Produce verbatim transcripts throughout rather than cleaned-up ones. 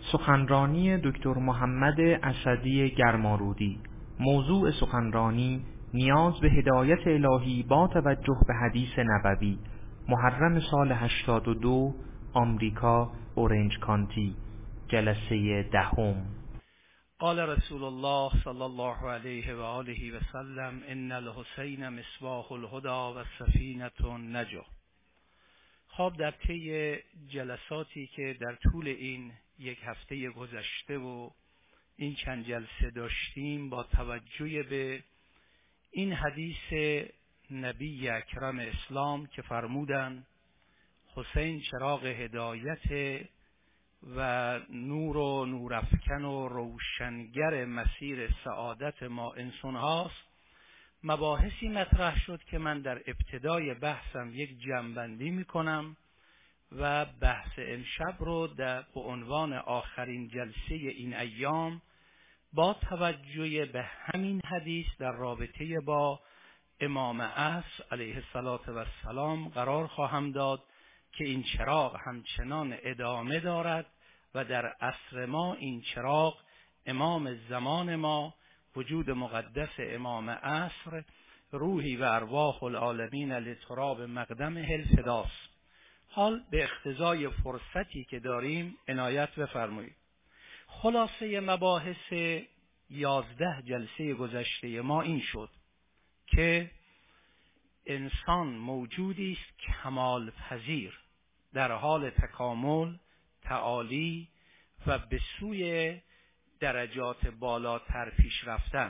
سخنرانی دکتر محمد اسدی گرمارودی. موضوع سخنرانی نیاز به هدایت الهی با توجه به حدیث نبوی. محرم سال هشتاد و دو، آمریکا، اورنج کانتی، جلسه دهم. قال رسول الله صلی الله علیه و آله و سلم: ان الحسین مصباح الهدى و سفینة النجاة. خب در طی جلساتی که در طول این یک هفته گذشته و این چند جلسه داشتیم، با توجه به این حدیث نبی اکرم اسلام که فرمودند حسین چراغ هدایت و نور و نورافکن و روشنگر مسیر سعادت ما انسان هاست، مباحثی مطرح شد که من در ابتدای بحثم یک جمع‌بندی میکنم و بحث امشب رو در به عنوان آخرین جلسه این ایام با توجه به همین حدیث در رابطه با امام عصر علیه السلام قرار خواهم داد که این چراغ همچنان ادامه دارد و در عصر ما این چراغ امام زمان ما، وجود مقدس امام عصر، روحی و ارواح العالمین لتراب مقدم الفداست. حال به اقتضای فرصتی که داریم عنایت بفرمایید. خلاصه مباحث یازده جلسه گذشته ما این شد که انسان موجودی است کمال پذیر، در حال تکامل، تعالی و به سوی درجات بالاتر پیش رفتن.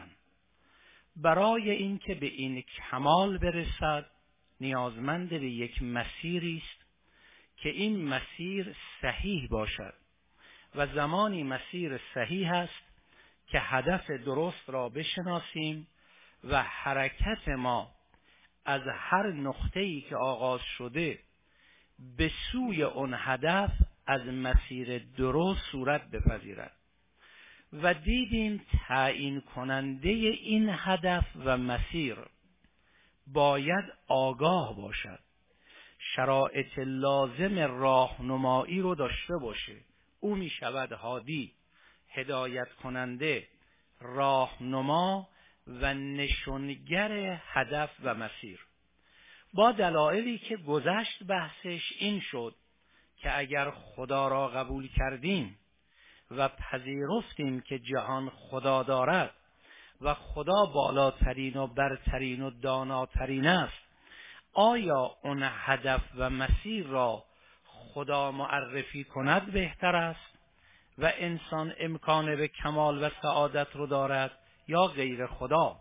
برای اینکه به این کمال برسد نیازمند به یک مسیری است که این مسیر صحیح باشد و زمانی مسیر صحیح است که هدف درست را بشناسیم و حرکت ما از هر نقطه‌ای که آغاز شده به سوی اون هدف از مسیر درست صورت بپذیرد. و دیدیم تعیین کننده این هدف و مسیر باید آگاه باشد، شرایط لازم راهنمایی رو داشته باشه. او می شود هادی، هدایت کننده، راهنما و نشونگر هدف و مسیر. با دلایلی که گذشت بحثش این شد که اگر خدا را قبول کردیم و پذیرفتیم که جهان خدا دارد و خدا بالاترین و برترین و داناترین است، آیا اون هدف و مسیر را خدا معرفی کند بهتر است و انسان امکان به کمال و سعادت رو دارد یا غیر خدا؟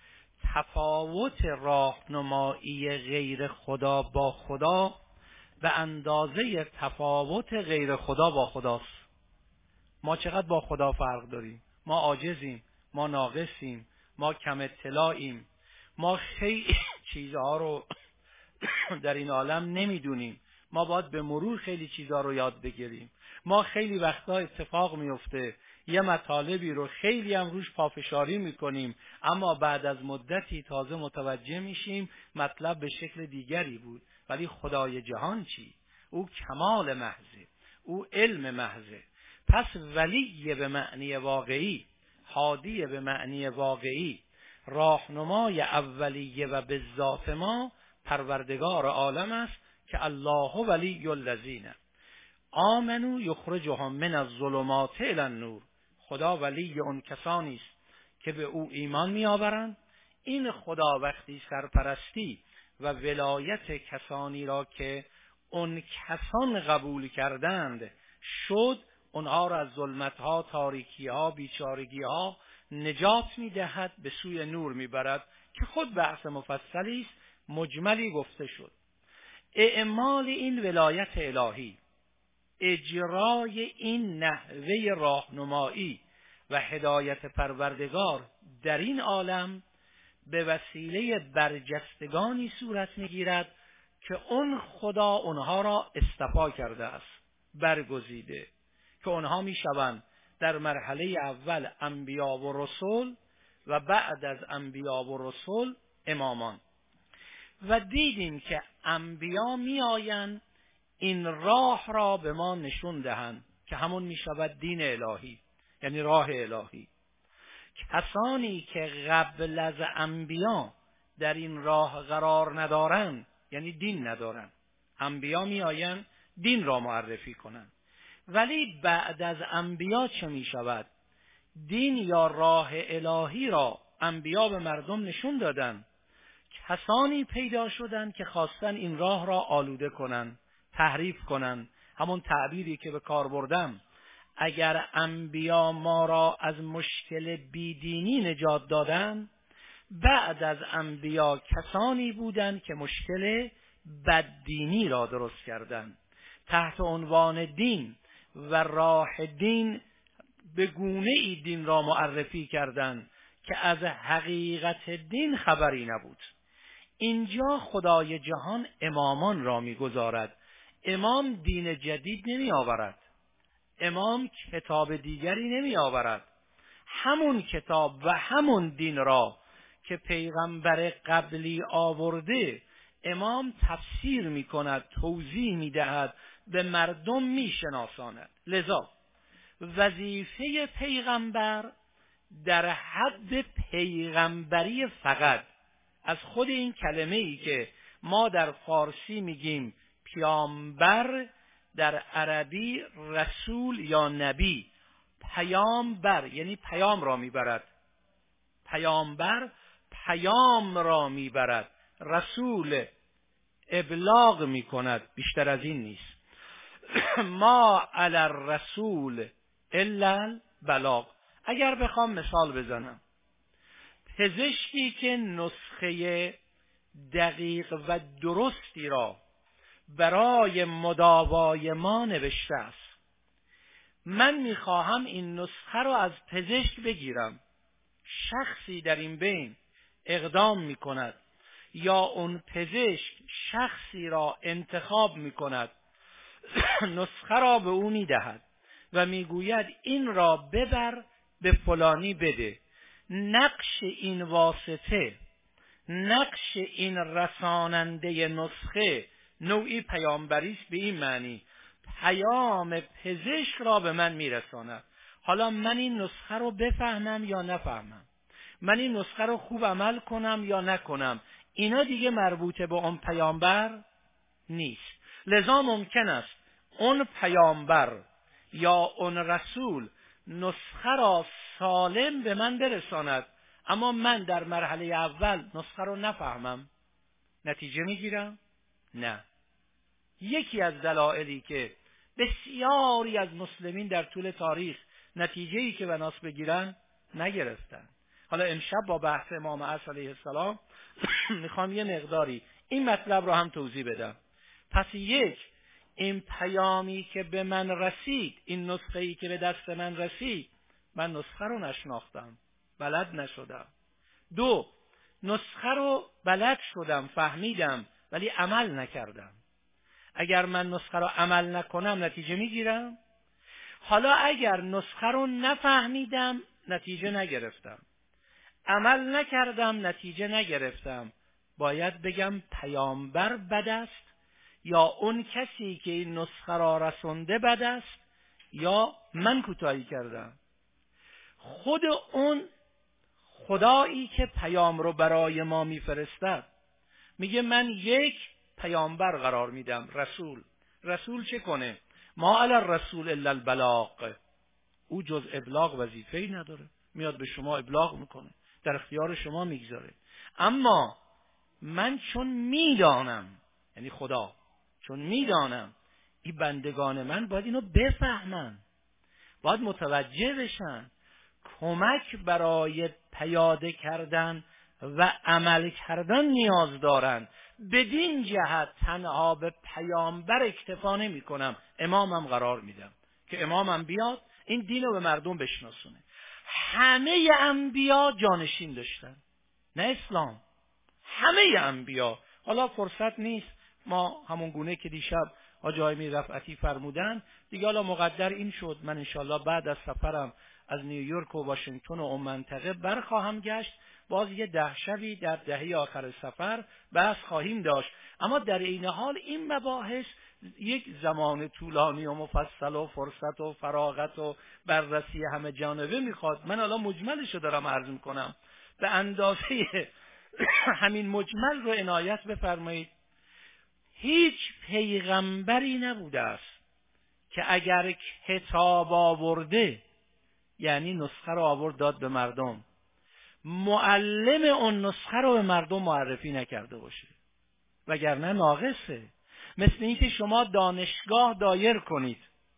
تفاوت راهنمایی غیر خدا با خدا به اندازه تفاوت غیر خدا با خداست. ما چقدر با خدا فرق داریم؟ ما عاجزیم، ما ناقصیم، ما کم اطلاعیم، ما خیلی چیزها رو در این عالم نمیدونیم، ما باید به مرور خیلی چیزها رو یاد بگیریم. ما خیلی وقتا اتفاق میفته یه مطالبی رو خیلی هم روش پافشاری میکنیم، اما بعد از مدتی تازه متوجه میشیم مطلب به شکل دیگری بود. ولی خدای جهان چی؟ او کمال محضه، او علم محضه. پس ولی به معنی واقعی، هادی به معنی واقعی، راهنمای اولیه و به ذات ما پروردگار عالم است که الله ولی الذین آمنوا یخرجهم من الظلمات الی النور. خدا ولی اون کسانی است که به او ایمان میآورند. این خدا وقتی سرپرستی و ولایت کسانی را که اون کسان قبول کردند شد، اونها را از ظلمت‌ها، تاریکی‌ها، بیچارگی‌ها نجات می‌دهد، به سوی نور می‌برد که خود بحث مفصلی است، مجملی گفته شد. اعمال این ولایت الهی، اجرای این نحوه راهنمایی و هدایت پروردگار در این عالم به وسیله برجستگانی صورت می‌گیرد که اون خدا اونها را اصطفا کرده است، برگزیده، که اونها میشوند در مرحله اول انبیا و رسول و بعد از انبیا و رسول امامان. و دیدیم که انبیا می آیند این راه را به ما نشون دهند که همون می شود دین الهی، یعنی راه الهی. کسانی که قبل از انبیا در این راه قرار ندارن، یعنی دین ندارن. انبیا می آین دین را معرفی کنن، ولی بعد از انبیا چه می شود؟ دین یا راه الهی را انبیا به مردم نشون دادن. کسانی پیدا شدن که خواستن این راه را آلوده کنن، تحریف کنن. همون تعبیری که به کار بردم، اگر انبیا ما را از مشکل بیدینی نجات دادن، بعد از انبیا کسانی بودند که مشکل بددینی را درست کردند. تحت عنوان دین و راه دین به گونه ای دین را معرفی کردند که از حقیقت دین خبری نبود. اینجا خدای جهان امامان را می‌گذارد. امام دین جدید نمی آورد، امام کتاب دیگری نمی آورد. همون کتاب و همون دین را که پیغمبر قبلی آورده، امام تفسیر می کند، توضیح می دهد، به مردم می شناساند. لذا وظیفه پیغمبر در حد پیغمبری فقط، از خود این کلمه ای که ما در فارسی میگیم پیامبر، در عربی رسول یا نبی. پیامبر یعنی پیام را میبرد، پیامبر پیام را میبرد، رسول ابلاغ میکند، بیشتر از این نیست. ما علی الرسول الا البلاغ. اگر بخوام مثال بزنم، پزشکی که نسخه دقیق و درستی را برای مداوای ما نوشته است، من میخواهم این نسخه را از پزشک بگیرم، شخصی در این بین اقدام میکند یا اون پزشک شخصی را انتخاب میکند، نسخه را به او میدهد و میگوید این را ببر به فلانی بده. نقش این واسطه، نقش این رساننده نسخه نوعی پیامبری است، به این معنی پیام پزشک را به من میرساند. حالا من این نسخه رو بفهمم یا نفهمم، من این نسخه رو خوب عمل کنم یا نکنم، اینا دیگه مربوطه به اون پیامبر نیست. لذا ممکن است اون پیامبر یا اون رسول نسخه را سالم به من برساند، اما من در مرحله اول نسخه رو نفهمم، نتیجه میگیرم؟ نه. یکی از دلایلی که بسیاری از مسلمین در طول تاریخ نتیجه‌ای که به ناس بگیرن نگرفتن. حالا امشب با بحث امام عصر علیه السلام میخوام یه مقداری این مطلب رو هم توضیح بدم. پس یک، این پیامی که به من رسید، این نسخه‌ای که به دست من رسید، من نسخه رو نشناختم، بلد نشدم. دو، نسخه رو بلد شدم، فهمیدم، ولی عمل نکردم. اگر من نسخه رو عمل نکنم نتیجه میگیرم؟ حالا اگر نسخه رو نفهمیدم نتیجه نگرفتم، عمل نکردم نتیجه نگرفتم، باید بگم پیامبر بد است یا اون کسی که این نسخه را رسونده بد است یا من کوتاهی کردم؟ خود اون خدایی که پیام رو برای ما میفرستد میگه من یک پیامبر قرار میدم، رسول. رسول چه کنه؟ ما علی الرسول الا البلاغ. او جز ابلاغ وظیفه‌ای نداره، میاد به شما ابلاغ میکنه، در اختیار شما میگذاره. اما من چون میدانم، یعنی خدا چون میدانم این بندگان من باید اینو بفهمن، باید متوجه بشن، کمک برای پیاده کردن و عمل کردن نیاز دارن. بدین جهت تنها به پیامبر اکتفا نمی کنم، امامم قرار میدم که امامم بیاد این دین رو به مردم بشناسونه. همه انبیا جانشین داشتن، نه اسلام، همه انبیا. حالا فرصت نیست، ما همون گونه که دیشب حاجی آیمی رفعتی فرمودن دیگه، حالا مقدر این شد من انشالله بعد از سفرم از نیویورک و واشنگتن و اون منطقه برخواهم گشت، باز یه ده شبی در دهه آخر سفر بحث خواهیم داشت. اما در این حال این مباحث یک زمان طولانی و مفصل و فرصت و فراغت و بررسی همه جانبه میخواد. من الان مجملشو دارم عرض میکنم، به اندازه همین مجمل رو عنایت بفرمایید. هیچ پیغمبری نبوده است که اگر کتاب آورده، یعنی نسخه رو آورد داد به مردم، معلم اون نسخه رو به مردم معرفی نکرده باشه، وگرنه ناقصه. مثل اینکه شما دانشگاه دایر کنید،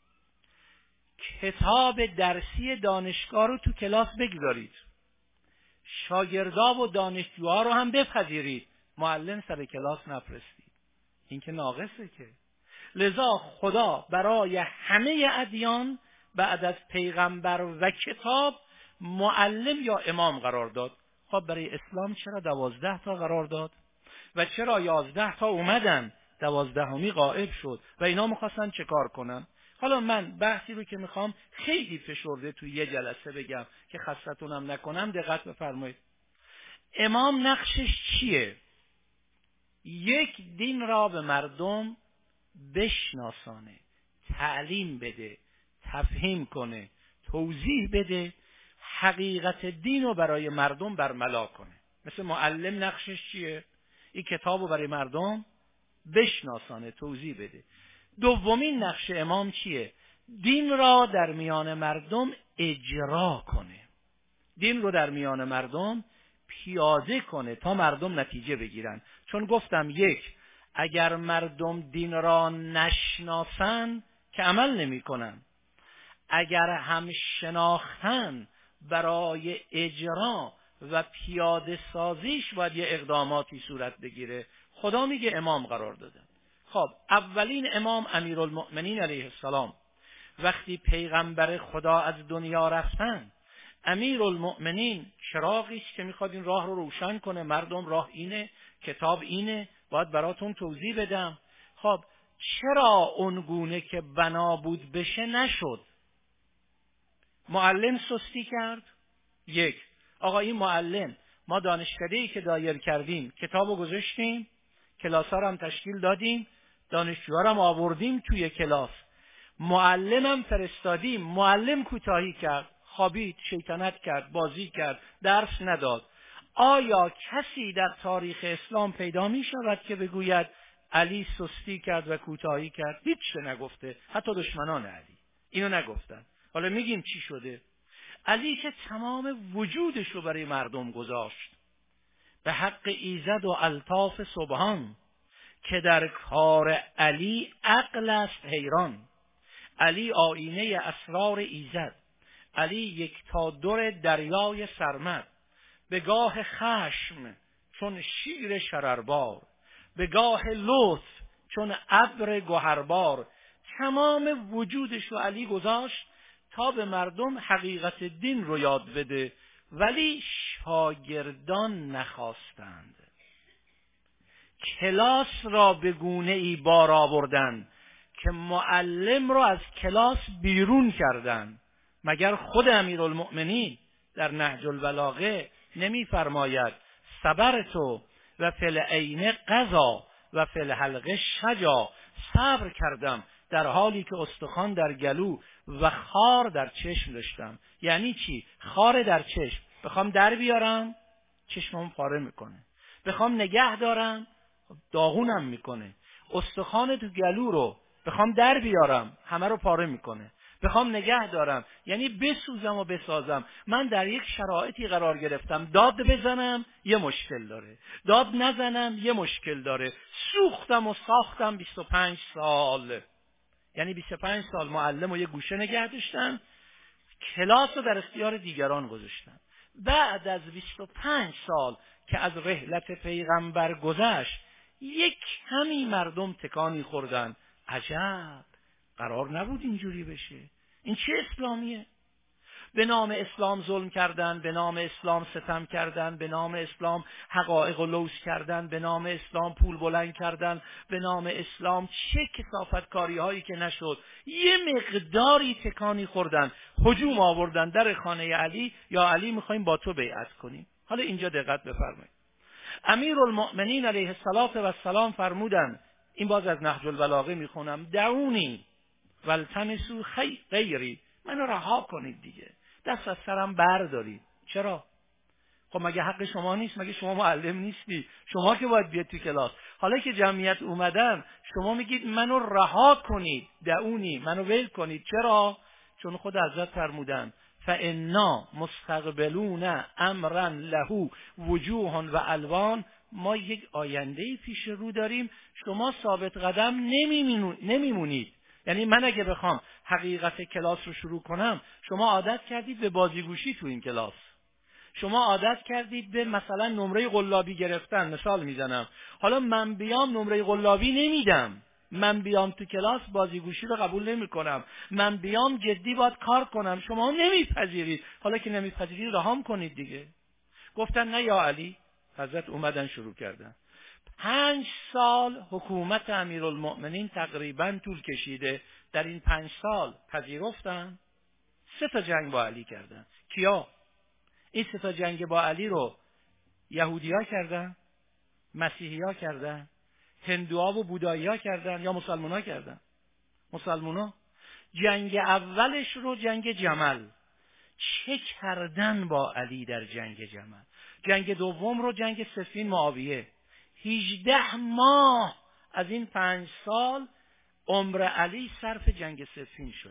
کتاب درسی دانشگاه رو تو کلاس بگذارید، شاگردا و دانشجوها رو هم بپذیرید، معلم سر کلاس نفرستید، این که ناقصه که. لذا خدا برای همه ادیان بعد از پیغمبر و کتاب معلم یا امام قرار داد. خب برای اسلام چرا دوازده تا قرار داد و چرا یازده تا اومدن، دوازدهمی غائب شد و اینا میخواستن چه کار کنن؟ حالا من بحثی رو که میخوام خیلی فشرده توی یه جلسه بگم که خستتونم نکنم، دقت بفرمایید. امام نقشش چیه؟ یک دین را به مردم بشناسانه، تعلیم بده، تفهیم کنه، توضیح بده، حقیقت دین رو برای مردم برملا کنه. مثل معلم نقشش چیه؟ این کتاب رو برای مردم بشناسانه، توضیح بده. دومین نقش امام چیه؟ دین را در میان مردم اجرا کنه، دین رو در میان مردم پیاده کنه تا مردم نتیجه بگیرن. چون گفتم یک، اگر مردم دین را نشناسن که عمل نمی کنن، اگر هم شناختن برای اجرا و پیاده سازیش باید یه اقداماتی صورت بگیره. خدا میگه امام قرار داده. خب اولین امام امیرالمؤمنین علیه السلام وقتی پیغمبر خدا از دنیا رفتن، امیرالمؤمنین چراغی است که میخواد این راه رو روشن کنه، مردم راه اینه، کتاب اینه، باید براتون توضیح بدم. خب چرا اون گونه که بنا بود بشه نشد؟ معلم سستی کرد. یک، آقا این معلم، ما دانشکده‌ای که دایر کردیم، کتابو گذاشتیم، کلاس‌ها رو هم تشکیل دادیم، دانشجوها رو هم آوردیم توی کلاس، معلمم فرستادیم، معلم کوتاهی کرد، خوابید، شیطنت کرد، بازی کرد، درس نداد. آیا کسی در تاریخ اسلام پیدا می شود که بگوید علی سستی کرد و کوتاهی کرد؟ هیچ چه نگفته، حتی دشمنان علی اینو نگفتن. حالا میگیم چی شده؟ علی که تمام وجودش رو برای مردم گذاشت، به حق ایزد و الطاف سبحان که در کار علی عقل است حیران. علی آینه اسرار ایزد، علی یک تا دور دریای سرمد، به گاه خشم چون شیر شرربار، به گاه لطف چون ابر گوهربار. تمام وجودش رو علی گذاشت تا به مردم حقیقت دین رو یاد بده، ولی شاگردان نخواستند. کلاس را به گونه ای بار آوردن که معلم را از کلاس بیرون کردن. مگر خود امیرالمؤمنین در نهج البلاغه نمی فرماید صبرتو و فی العین قضا و فی الحلقه شجا؟ صبر کردم در حالی که استخوان در گلو و خار در چشم داشتم. یعنی چی؟ خار در چشم بخوام در بیارم چشمم پاره میکنه، بخوام نگه دارم داغونم میکنه. استخوان تو گلو رو بخوام در بیارم همه رو پاره میکنه، بخوام نگه دارم یعنی بسوزم و بسازم. من در یک شرایطی قرار گرفتم، داد بزنم یه مشکل داره، داد نزنم یه مشکل داره. سوختم و ساختم بیست و پنج سال، یعنی بیست و پنج سال معلم و یه گوشه نگه داشتن، کلاس رو در اختیار دیگران گذاشتن. بعد از بیست و پنج سال که از رحلت پیغمبر گذشت، یک کمی مردم تکانی خوردن. عجب، قرار نبود اینجوری بشه، این چه اسلامیه؟ به نام اسلام ظلم کردن، به نام اسلام ستم کردن، به نام اسلام حقایق و لوث کردن، به نام اسلام پول بلند کردن، به نام اسلام چه کثافتکاری هایی که نشد. یه مقداری تکانی خوردن، هجوم آوردن در خانه علی، یا علی میخوایم با تو بیعت کنیم. حالا اینجا دقت بفرمایید. امیرالمؤمنین علیه السلام فرمودن این باز از نهج البلاغه میخونم، دعونی والتمسوا خی... غیری، منو رها کنید دیگه، دست از سرم بردارید. چرا؟ خب مگه حق شما نیست؟ مگه شما معلم نیستی؟ شما که باید بیاد تو کلاس. حالا که جمعیت اومدن شما میگید منو رها کنید، دعونی، منو ول کنید. چرا؟ چون خود حضرت فرمودن فانا مستقبلون امرا له وجوه و الوان، ما یک آینده پیش رو داریم، شما ثابت قدم نمیمونید. یعنی من اگه بخوام حقیقت کلاس رو شروع کنم، شما عادت کردید به بازیگوشی تو این کلاس، شما عادت کردید به مثلا نمره قلابی گرفتن، مثال میزنم. حالا من بیام نمره قلابی نمیدم، من بیام تو کلاس بازیگوشی رو قبول نمی کنم، من بیام جدی باید کار کنم، شما نمیپذیرید. حالا که نمیپذیرید رهام کنید دیگه. گفتن نه یا علی. حضرت اومدن شروع کردن. پنج سال حکومت امیرالمؤمنین تقریبا طول کشیده. در این پنج سال پذیرفتن، سه تا جنگ با علی کردن. کیا؟ این سه تا جنگ با علی رو یهودی‌ها کردن، مسیحی‌ها کردن، هندوها و بودایی‌ها کردن یا مسلمان‌ها کردن؟ مسلمان‌ها. جنگ اولش رو جنگ جمل. چه کردن با علی در جنگ جمل؟ جنگ دوم رو جنگ صفین معاویه. هجده ماه از این پنج سال عمر علی صرف جنگ صفین شده.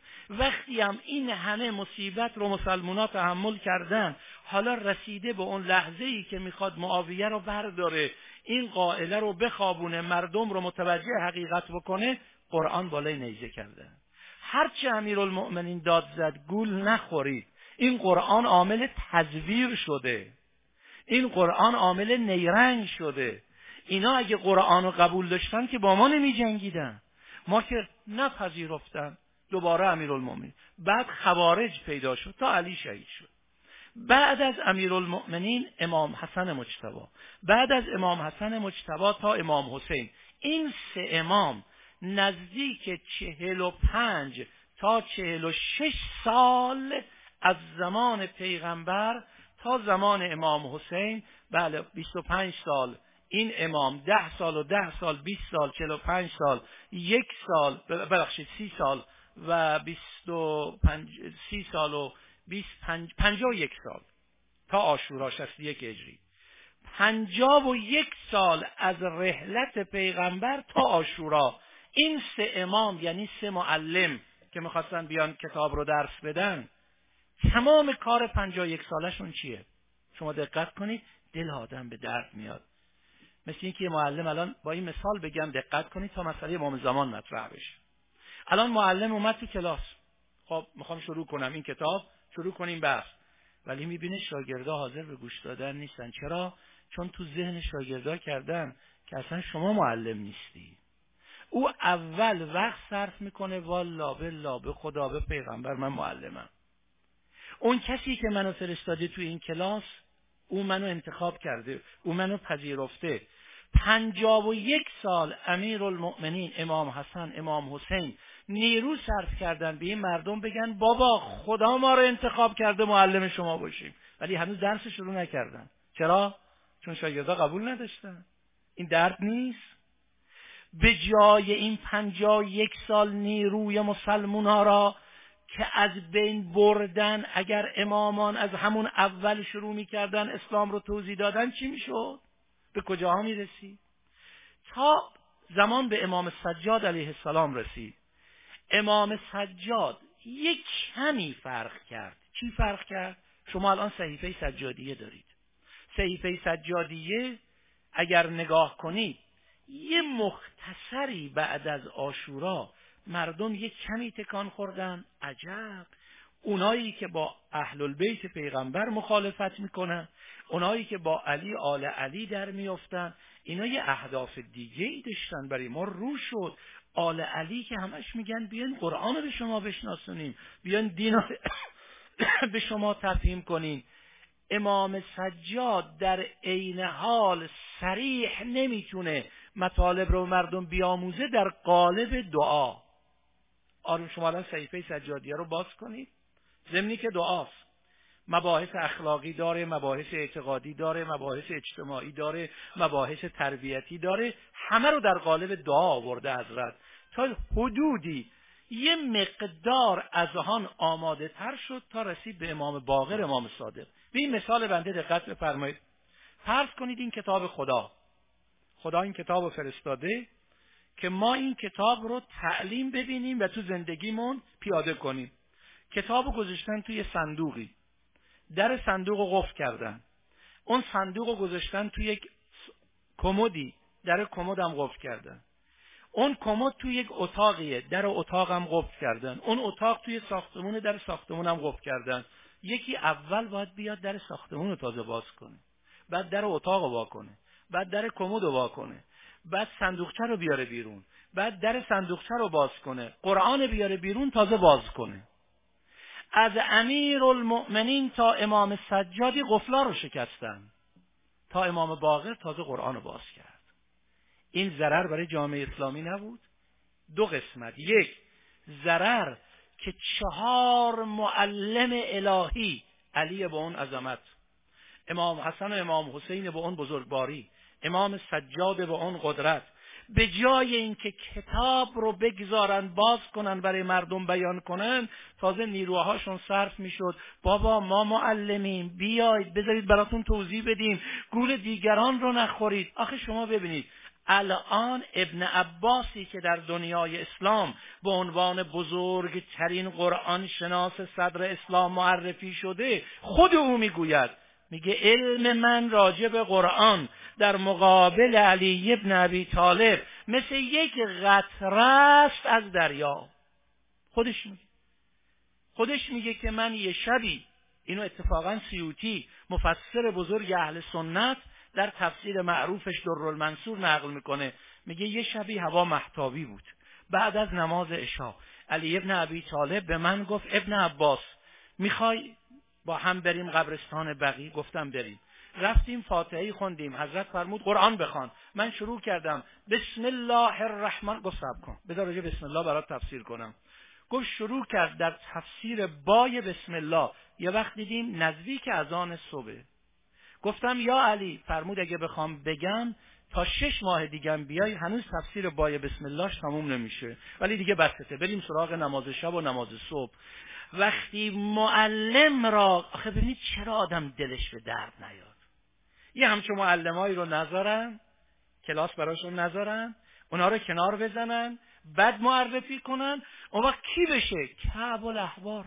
وقتی هم این همه مصیبت رو مسلمان‌ها تحمل کردن، حالا رسیده به اون لحظه‌ای که میخواد معاویه رو برداره، این قائله رو بخوابونه، مردم رو متوجه حقیقت بکنه، قرآن بالای نیزه کرده. هرچه امیرالمؤمنین داد زد گول نخورید، این قرآن عامل تزویر شده، این قرآن عامل نیرنگ شده. اینا اگه قرآن رو قبول داشتن که با ما نمی جنگیدن، ما که نپذیرفتن. دوباره امیرالمؤمنین، بعد خوارج پیدا شد تا علی شهید شد. بعد از امیرالمؤمنین امام حسن مجتبی، بعد از امام حسن مجتبی تا امام حسین. این سه امام نزدیک چهل و پنج تا چهل و شش سال از زمان پیغمبر تا زمان امام حسین، بله بیست و پنج سال این امام، ده سال و ده سال، بیست سال، چهل و پنج سال، یک سال، ببخشید سی سال و بیست و پنج، سی سال و بیست پنج، پنجاه و یک سال تا عاشورا شصت و یک هجری. پنجاه و یک سال از رحلت پیغمبر تا عاشورا. این سه امام یعنی سه معلم که میخواستن بیان کتاب رو درس بدن، تمام کار پنجاه و یک سالشون چیه؟ شما دقت کنید، دل آدم به درد میاد. مثل این که یه معلم، الان با این مثال بگم دقت کنید تا مسئله امام زمان مطرح بشه. الان معلم اومد تو کلاس، خب میخوام شروع کنم این کتاب، شروع کنیم بحث، ولی میبینه شاگردا حاضر به گوش دادن نیستن. چرا؟ چون تو ذهن شاگردا کردن که اصلا شما معلم نیستی. او اول وقت صرف میکنه والا بالله به خدا به پیغمبر من معلمم. اون کسی که منو فرستاده تو این کلاس، او منو انتخاب کرده، او منو پذیرفته. پنجاه و یک سال امیرالمؤمنین امام حسن، امام حسین نیرو صرف کردن به این مردم بگن بابا خدا ما رو انتخاب کرده معلم شما باشیم، ولی هنوز درس شروع نکردن. چرا؟ چون شاگردا قبول نداشتن. این درد نیست؟ به جای این پنجاه و یک سال نیروی مسلمونا را که از بین بردن، اگر امامان از همون اول شروع میکردن اسلام رو توضیح دادن، چی میشد؟ به کجاها میرسید؟ تا زمان به امام سجاد علیه السلام رسید. امام سجاد یک کمی فرق کرد. چی فرق کرد؟ شما الان صحیفه سجادیه دارید. صحیفه سجادیه اگر نگاه کنید، یه مختصری بعد از عاشورا مردم یک کمی تکان خوردن. عجب، اونایی که با اهل البیت پیغمبر مخالفت میکنن، اونایی که با علی آل علی در میافتن، اینا یه اهداف دیگه ای داشتن. برای ما رو شد آل علی که همش میگن بیان قرآن رو به شما بشناسونیم، بیان دین رو به شما تفهیم کنین. امام سجاد در عین حال صریح نمیتونه مطالب رو مردم بیاموزه در قالب دعا. آره شما الان صحیفه سجادیه رو باز کنید، ضمنی که دعاست. مباحث اخلاقی داره، مباحث اعتقادی داره، مباحث اجتماعی داره، مباحث تربیتی داره. همه رو در قالب دعا آورده حضرت. تا حدودی یه مقدار از آن آماده تر شد تا رسید به امام باقر امام صادق. به این مثال بنده دقت بفرمایید. فرض کنید این کتاب خدا خدا این کتاب رو فرستاده که ما این کتاب رو تعلیم ببینیم و تو زندگیمون پیاده کنیم. کتاب رو گذاشتن توی صندوقی، در صندوق رو قفل کردن. اون صندوق رو گذاشتن توی یک کمدی، در کمد هم قفل کردن. اون کمد توی یک اتاقیه، در اتاق هم قفل کردن. اون اتاق توی ساختمون، در ساختمون هم قفل کردن. یکی اول باید بیاد در ساختمون رو تازه باز کنه، بعد در اتاق رو وا کنه، بعد در کمد رو وا کنه، بعد صندوقچه رو بیاره بیرون، بعد در صندوقچه رو باز کنه، قرآن بیاره بیرون تازه باز کنه. از امیرالمؤمنین تا امام سجادی قفلا رو شکستن، تا امام باقر تازه قرآن رو باز کرد. این ضرر برای جامعه اسلامی نبود؟ دو قسمت. یک، ضرر که چهار معلم الهی، علی به اون عظمت، امام حسن و امام حسین به اون بزرگواری، امام سجاد به اون قدرت، به جای اینکه کتاب رو بگذارن باز کنن برای مردم بیان کنن، تازه نیروهاشون صرف میشد بابا ما معلمیم، بیاید بذارید براتون توضیح بدیم، گول دیگران رو نخورید. آخه شما ببینید الان ابن عباسی که در دنیای اسلام به عنوان بزرگترین قرآن شناس صدر اسلام معرفی شده، خود او میگوید، میگه علم من راجع به قرآن در مقابل علی ابن ابی طالب مثل یک قطره است از دریا. خودش میگه خودش میگه که من یه شبی، اینو اتفاقا سیوطی مفسر بزرگ اهل سنت در تفسیر معروفش درالمنصور نقل میکنه، میگه یه شبی هوا مهتابی بود، بعد از نماز عشا علی ابن ابی طالب به من گفت ابن عباس میخوای با هم بریم قبرستان بقیع؟ گفتم بریم. رفتیم فاتحه خوندیم، حضرت فرمود قرآن بخوان. من شروع کردم بسم الله الرحمن، گفت صبر کن بذار راجع بسم الله برات تفسیر کنم. گفت شروع کرد در تفسیر بای بسم الله، یه وقت دیدیم نزدیک اذان صبح. گفتم یا علی، فرمود اگه بخوام بگم تا شش ماه دیگه بیای هنوز تفسیر بای بسم اللهش تموم نمیشه، ولی دیگه بسته، بریم سراغ نماز شب و نماز صبح. وقتی معلم را، آخه ببینید چرا آدم دلش به درد نیاد، یه همچون معلمایی رو نذارن، کلاس براشون نذارن، اونا رو کنار بزنن، بعد معرفی کنن، اون وقت کی بشه؟ کعب الاحبار،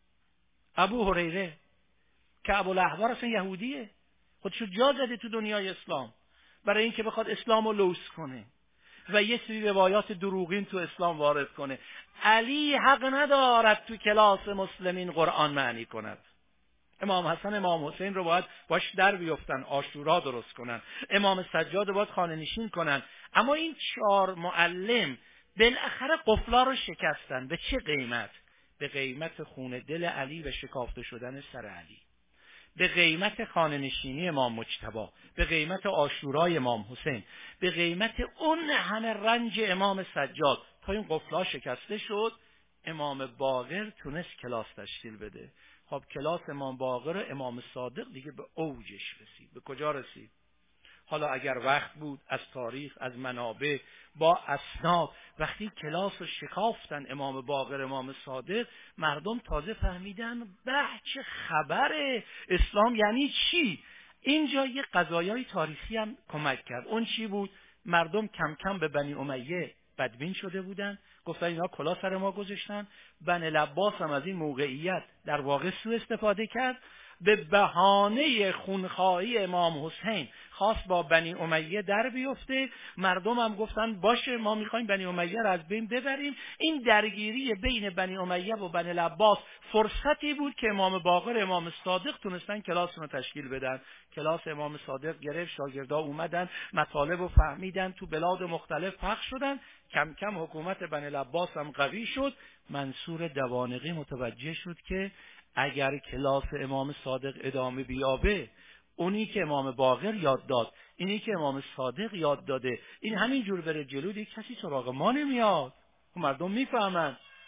ابو هریره. کعب الاحبار اصلا یهودیه، خودشو جا زده تو دنیای اسلام برای اینکه بخواد اسلام رو لوث کنه و یه سری روایات دروغین تو اسلام وارد کنه. علی حق ندارد تو کلاس مسلمین قرآن معنی کند. امام حسن امام حسین رو باید باش در بیفتن، عاشورا درست کنن، امام سجاد رو باید خانه نشین کنن. اما این چهار معلم بالاخره قفلا رو شکستن. به چه قیمت؟ به قیمت خون دل علی و شکافته شدن سر علی، به قیمت خانه نشینی امام مجتبی، به قیمت عاشورای امام حسین، به قیمت اون همه رنج امام سجاد. تا این قفلا شکسته شد، امام باقر تونست کلاس تشکیل بده. خب کلاس امام باقر و امام صادق دیگه به اوجش رسید. به کجا رسید؟ حالا اگر وقت بود از تاریخ، از منابع، با اسناد، وقتی کلاس رو شکافتن امام باقر امام صادق، مردم تازه فهمیدن به چه خبره، اسلام یعنی چی. اینجا یه قضایای تاریخی هم کمک کرد. اون چی بود؟ مردم کم کم به بنی امیه بدبین شده بودن، گفتن اینا کلا سر ما گذاشتن. بنی العباس هم از این موقعیت در واقع سوء استفاده کرد، به بهانه خونخواهی امام حسین خواست با بنی امیه در بیفته. مردم هم گفتن باشه ما میخوایم بنی امیه رو از بین ببریم. این درگیری بین بنی امیه و بنی العباس فرصتی بود که امام باقر امام صادق تونستن کلاس رو تشکیل بدن. کلاس امام صادق گرفت، شاگردا اومدن، مطالب رو فهمیدن، تو بلاد مختلف پخش شدن. کم کم حکومت بنی العباس هم قوی شد. منصور دوانقی متوجه شد که اگر کلاس امام صادق ادامه بیابه، اونی که امام باقر یاد داد، اینی که امام صادق یاد داده، این همین جور بره جلو، دیگه کسی سراغ ما نمیاد. مردم میفهمن.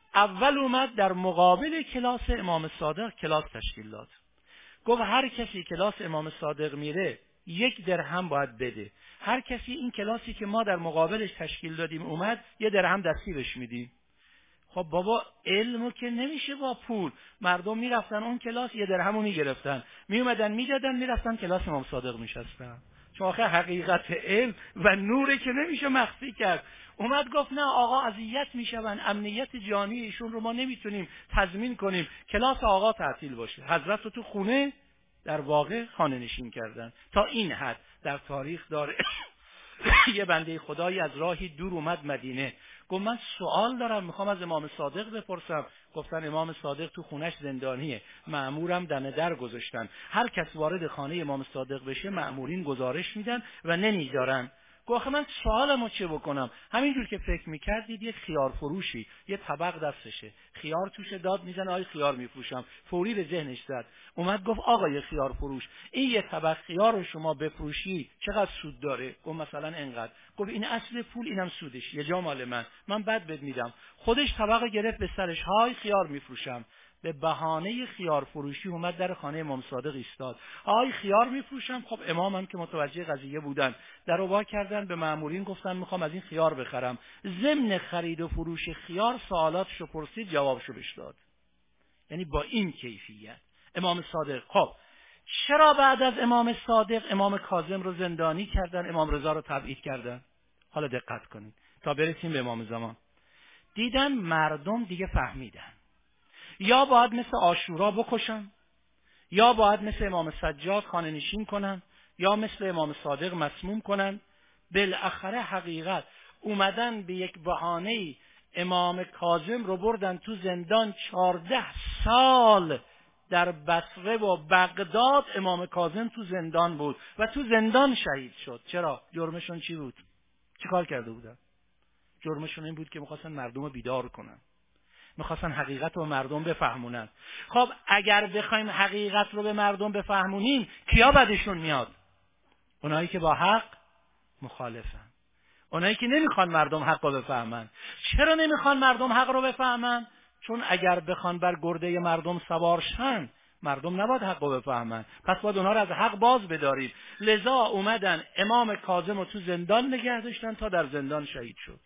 اول اومد در مقابل کلاس امام صادق کلاس تشکیل داد. گفت هر کسی کلاس امام صادق میره یک درهم باید بده. هر کسی این کلاسی که ما در مقابلش تشکیل دادیم اومد یه درهم دستی بهش میدیم. خب بابا علمو که نمیشه با پول. مردم میرفتن اون کلاس یه درهمو میگرفتن، میومدن میدادن، میرفتن کلاس امام صادق میشستن. چون آخه حقیقت علم و نوره که نمیشه مخفی کرد. اومد گفت نه آقا اذیت میشون، امنیت جانی ایشون رو ما نمیتونیم تضمین کنیم، کلاس آقا تعطیل باشه. حضرت رو تو خونه در واقع خانه نشین کردن. تا این حد در تاریخ داره. یه بنده خدایی از راهی دور اومد مدینه، گفت من سوال دارم میخوام از امام صادق بپرسم. گفتن امام صادق تو خونش زندانیه، مأمورم دم در گذاشتن، هر کس وارد خانه امام صادق بشه مأمورین گزارش میدن و نمیذارن. گفت من سوالمو چه بکنم؟ همینجور که فکر میکردید یه خیار فروشی یه طبق دستشه، خیار توش داد میزنه آی خیار میفروشم، فوری به ذهنش زد. اومد گفت آقای خیار فروش این یه طبق خیار رو شما بفروشی چقدر سود داره؟ گفت مثلا اینقدر. گفت این اصل پول اینم سودش، یه جا مال من، من بعد بد میدم. خودش طبق گرفت به سرش، های خیار میفروشم. به بهانه خیار فروشی اومد در خانه امام صادق ایستاد، آی خیار میفروشم. خب امامم که متوجه قضیه بودن در رو وا کردن، به مامورین گفتن میخوام از این خیار بخرم. ضمن خرید و فروش خیار سوالاتشو پرسید، جوابشو بهش داد. یعنی با این کیفیت امام صادق. خب چرا بعد از امام صادق امام کاظم رو زندانی کردن، امام رضا رو تبعید کردن؟ حالا دقت کنید تا برسیم به امام زمان. دیدن مردم دیگه فهمیدن یا باید مثل عاشورا بکشن، یا باید مثل امام سجاد خانه نشین کنن، یا مثل امام صادق مسموم کنن. بالاخره حقیقت اومدن به یک بهانه امام کاظم رو بردن تو زندان. چهارده سال در بصره و بغداد امام کاظم تو زندان بود و تو زندان شهید شد. چرا؟ جرمشون چی بود؟ چی کار کرده بودن؟ جرمشون این بود که میخواستن مردم رو بیدار کنن، میخواستن حقیقت رو به مردم بفهمونن. خب اگر بخوایم حقیقت رو به مردم بفهمونیم کیا بدشون میاد؟ اونایی که با حق مخالفن، اونایی که نمیخوان مردم حق رو بفهمن. چرا نمیخوان مردم حق رو بفهمن؟ چون اگر بخوان بر گرده مردم سوار شن مردم نباید حق رو بفهمن، پس باید اونها رو از حق باز بداریم. لذا اومدن امام کاظم رو تو زندان نگه داشتن تا در زندان شهید شد.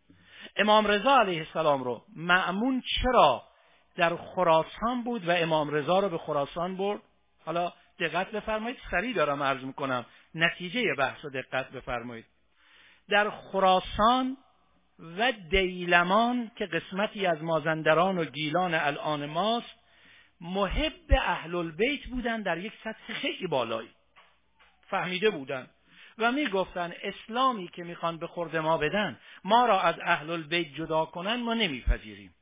امام رضا علیه السلام رو مأمون چرا در خراسان بود و امام رضا رو به خراسان برد؟ حالا دقت بفرمایید، سریع دارم عرض میکنم نتیجه بحث رو دقت بفرمایید. در خراسان و دیلمان که قسمتی از مازندران و گیلان الان ماست، محب اهل البیت بودن در یک سطح خیلی بالایی، فهمیده بودن و می گفتن اسلامی که میخوان به خورد ما بدن، ما را از اهل البیت جدا کنن، ما نمیپذیریم.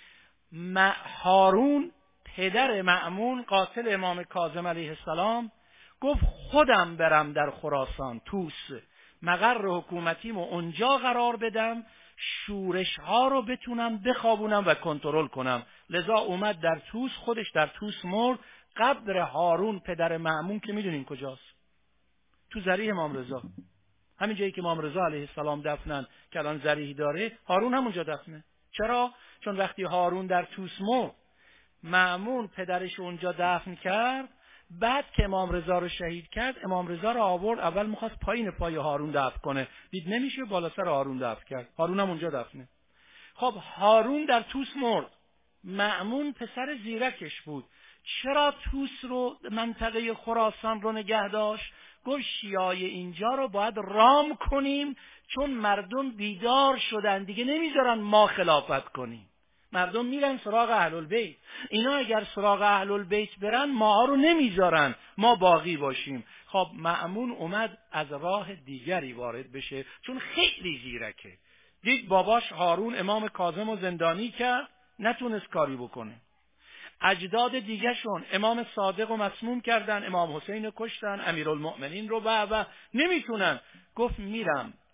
هارون پدر مأمون قاتل امام کاظم علیه السلام گفت خودم برم در خراسان توس، مقر حکومتیمو اونجا قرار بدم، شورش ها رو بتونم بخوابونم و کنترل کنم. لذا اومد در توس، خودش در توس مرد. قبر هارون پدر مأمون که میدونین کجاست؟ تو ضریح امام رضا، همین جایی که امام رضا علیه السلام دفنن که الان ضریح داره، هارون همونجا دفنه. چرا؟ چون وقتی هارون در توس مرد، مأمون پدرش اونجا دفن کرد. بعد که امام رضا رو شهید کرد، امام رضا رو آورد، اول می‌خواست پایین پای هارون دفن کنه، دید نمیشه، بالا سر هارون دفن کرد. هارون هم اونجا دفنه. خب هارون در توس مرد، مأمون پسر زیرکش بود، چرا توس رو، منطقه خراسان رو نگه داشت؟ گفت شیعای اینجا رو باید رام کنیم، چون مردم بیدار شدن دیگه، نمیذارن ما خلافت کنیم. مردم میرن سراغ اهل البیت، اینا اگر سراغ اهل البیت برن ما رو نمیذارن ما باقی باشیم. خب مأمون اومد از راه دیگری وارد بشه، چون خیلی زیرکه. دید باباش هارون امام کاظم رو زندانی کرد، نتونست کاری بکنه. اجداد دیگه شون امام صادق رو مسموم کردن، امام حسین رو کشتن، امیرالمؤمنین رو و و نمیتونن. گفت میرم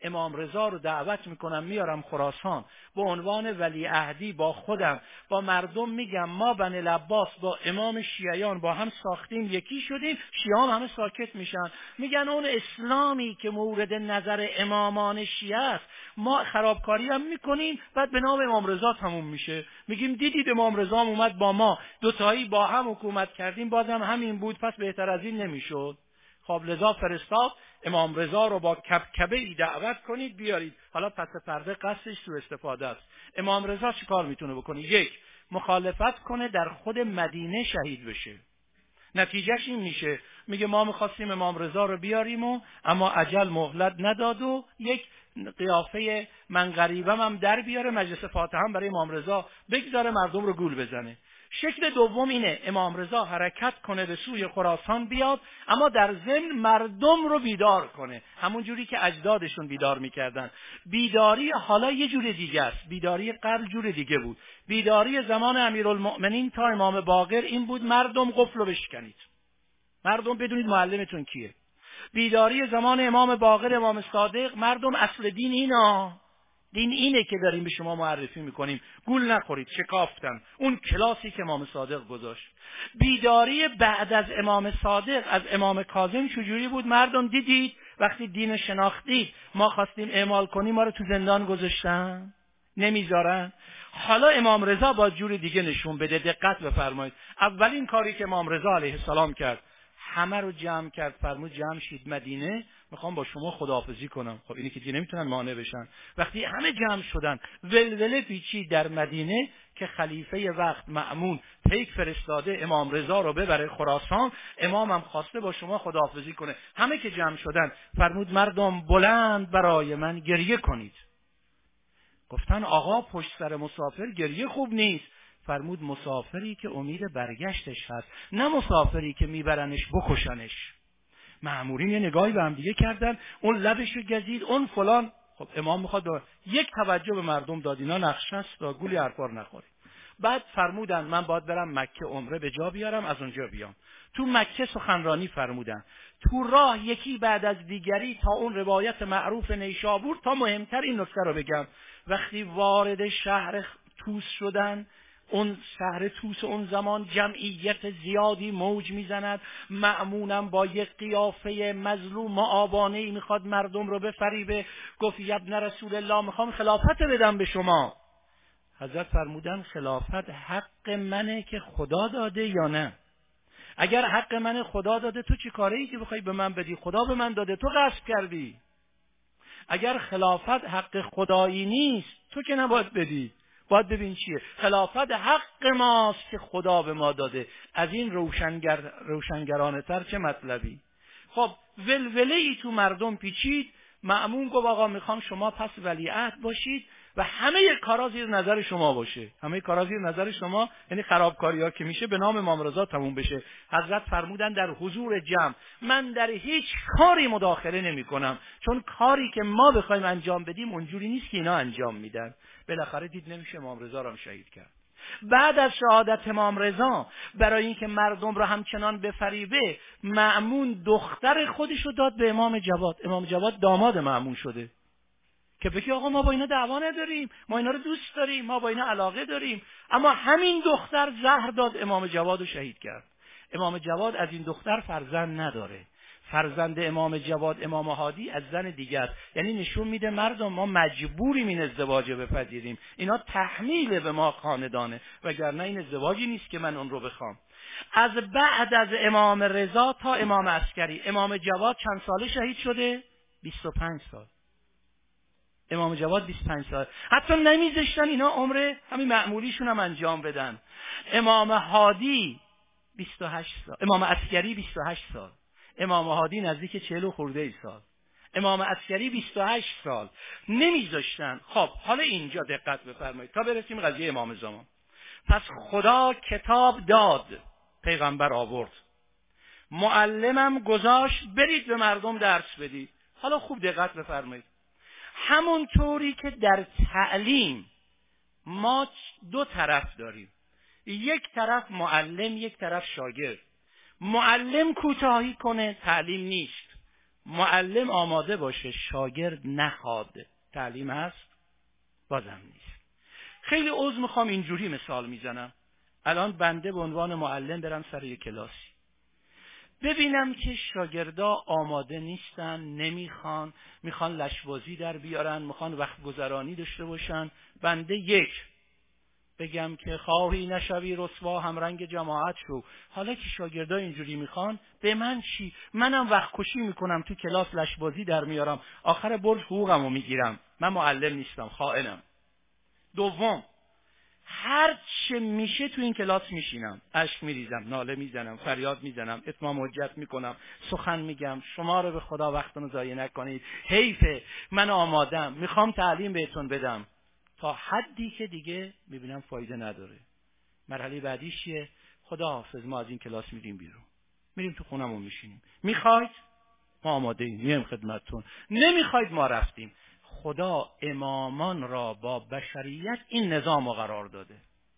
امام رضا رو دعوت میکنم میارم خراسان، به عنوان ولیعهدی با خودم با مردم میگم ما بنی العباس با امام شیعیان با هم ساختیم، یکی شدیم، شیعان همه ساکت میشن، میگن اون اسلامی که مورد نظر امامان شیعه است ما خرابکاری هم میکنیم، بعد به نام امام رضا تموم میشه، میگیم دیدید امام رضا اومد با ما دوتایی با هم حکومت کردیم، بازم همین بود، پس بهتر از این نمیشد. خب لذا فرستاد امام رضا رو با کبکبه ای دعوت کنید بیارید. حالا پس پرده قصدش سوء استفاده است. امام رضا چی کار میتونه بکنه؟ یک، مخالفت کنه در خود مدینه شهید بشه. نتیجهش این میشه میگه ما میخواستیم امام رضا رو بیاریم و اما اجل مهلت نداد و یک قیافه من غریبم هم در بیاره، مجلس فاتحه هم برای امام رضا بگذاره، مردم رو گول بزنه. شکل دوم اینه امام رضا حرکت کنه به سوی خراسان بیاد، اما در ضمن مردم رو بیدار کنه، همون جوری که اجدادشون بیدار میکردن. بیداری حالا یه جور دیگه است، بیداری قبل جور دیگه بود. بیداری زمان امیرالمؤمنین تا امام باقر این بود مردم قفل رو بشکنید، مردم بدونید معلمتون کیه. بیداری زمان امام باقر امام صادق مردم اصل دین اینا، دین اینه که داریم به شما معرفی میکنیم، گول نخورید، شکافتن اون کلاسی که امام صادق گذاشت. بیداری بعد از امام صادق از امام کاظم چجوری بود؟ مردم دیدید وقتی دین شناختید ما خواستیم اعمال کنیم ما رو تو زندان گذاشتن، نمیذارن. حالا امام رضا با جور دیگه نشون بده. دقت بفرمایید، اولین کاری که امام رضا علیه السلام کرد همه رو جمع کرد، فرمود جمع شید مدینه، میخوام با شما خداحافظی کنم. خب اینی که دیگه نمیتونن مانع بشن. وقتی همه جمع شدن ولوله پیچید در مدینه که خلیفه وقت مأمون پیک فرستاده امام رضا رو ببره خراسان، امام هم خواسته با شما خداحافظی کنه. همه که جمع شدن فرمود مردم بلند برای من گریه کنید. گفتن آقا پشت سر مسافر گریه خوب نیست. فرمود مسافری که امید برگشتش هست، نه مسافری که میبرنش بکشنش. مأمورین یه نگاهی به هم دیگه کردن، اون لبشو گزید، اون فلان. خب امام میخواد یک توجه به مردم داد، اینا نقشه است تا گولی حرفا نخوری. بعد فرمودن من باید برم مکه عمره به جا بیارم، از اونجا بیام. تو مکه سخنرانی فرمودن، تو راه یکی بعد از دیگری تا اون روایت معروف نیشابور. تا مهمتر این نکته رو بگم، وقتی وارد شهر توس شدن، اون شهر توس اون زمان جمعیت زیادی موج میزند، مأمونم با یک قیافه مظلوم و آبانه‌ای میخواد مردم رو بفریبه. گفت ابن رسول الله میخوام خلافت بدم به شما. حضرت فرمودن خلافت حق منه که خدا داده یا نه؟ اگر حق من خدا داده تو چی کاره ای که بخوای به من بدی؟ خدا به من داده، تو غصب کردی. اگر خلافت حق خدایی نیست تو که نباید بدی، باید ببین چیه. خلافت حق ماست که خدا به ما داده. از این روشنگر روشنگرانه تر چه مطلبی؟ خب ولوله ای تو مردم پیچید. مأمون گفت آقا میخوام شما پس ولیعهد باشید و همه کارا زیر نظر شما باشه. همه کارا زیر نظر شما یعنی خرابکاری ها که میشه به نام امام رضا تموم بشه. حضرت فرمودن در حضور جمع من در هیچ کاری مداخله نمی کنم، چون کاری که ما بخوایم انجام بدیم اونجوری نیست که اینا انجام میدن. بالاخره دید نمیشه، امام رضا رو هم شهید کرد. بعد از شهادت امام رضا برای اینکه مردم رو همچنان بفریبه، مأمون دختر خودش رو داد به امام جواد. امام جواد داماد مأمون شده که بگی آقا ما با اینا دعوا نداریم، ما اینا رو دوست داریم، ما با اینا علاقه داریم. اما همین دختر زهر داد امام جواد رو شهید کرد. امام جواد از این دختر فرزند نداره. فرزند امام جواد امام هادی از زن دیگه است. یعنی نشون میده مردم ما مجبوریم این ازدواج بپذیریم، اینا تحمیل به ما خاندانه، وگرنه این ازدواجی نیست که من اون رو بخوام. از بعد از امام رضا تا امام عسکری، امام جواد چند ساله شهید شده؟ بیست و پنج سال. امام جواد بیست و پنج سال. حتی نمیذاشتن اینا عمر همین معمولیشون هم انجام بدن. امام هادی بیست و هشت سال، امام عسکری بیست و هشت سال، امام هادی نزدیک چهل خورده ای سال، امام عسکری بیست و هشت سال. نمیذاشتن. خب حالا اینجا دقت بفرمایید تا برسیم قضیه امام زمان. پس خدا کتاب داد، پیغمبر آورد، معلمم گذاشت برید به مردم درس بدید. حالا خوب دقت بفرمایید، همون طوری که در تعلیم ما دو طرف داریم، یک طرف معلم، یک طرف شاگرد. معلم کوتاهی کنه تعلیم نیست، معلم آماده باشه شاگرد نخواد، تعلیم هست؟ بازم نیست. خیلی عذر میخوام اینجوری مثال میزنم. الان بنده به عنوان معلم برم سر یک کلاسی، ببینم که شاگردا آماده نیستن، نمیخوان، میخوان لشبازی در بیارن، میخوان وقت گذرانی داشته باشن، بنده یک بگم که خواهی نشوی رسوا همرنگ جماعت شو. حالا که شاگردا اینجوری میخوان، به من چی؟ منم وقت کشی میکنم تو کلاس لشبازی در میارم، آخر برج حقوقمو میگیرم. من معلم نیستم، خائنم. دوم، هر چه میشه تو این کلاس میشینم، اشک میریزم، ناله میزنم، فریاد میزنم، اتمام حجت میکنم، سخن میگم، شما رو به خدا وقتونو ضایع نکنید، حیفه، من آمادم، میخوام تعلیم بهتون بدم، تا حدی که دیگه میبینم فایده نداره. مرحله بعدیش چیه؟ خدا حافظ، ما از این کلاس میریم بیرون، میریم تو خونمون میشینیم. میخواید؟ ما آماده ایم، میایم خدمتتون. نمیخواید؟ ما رفتیم. خدا امامان را با بشریت این نظام رو قرار داده.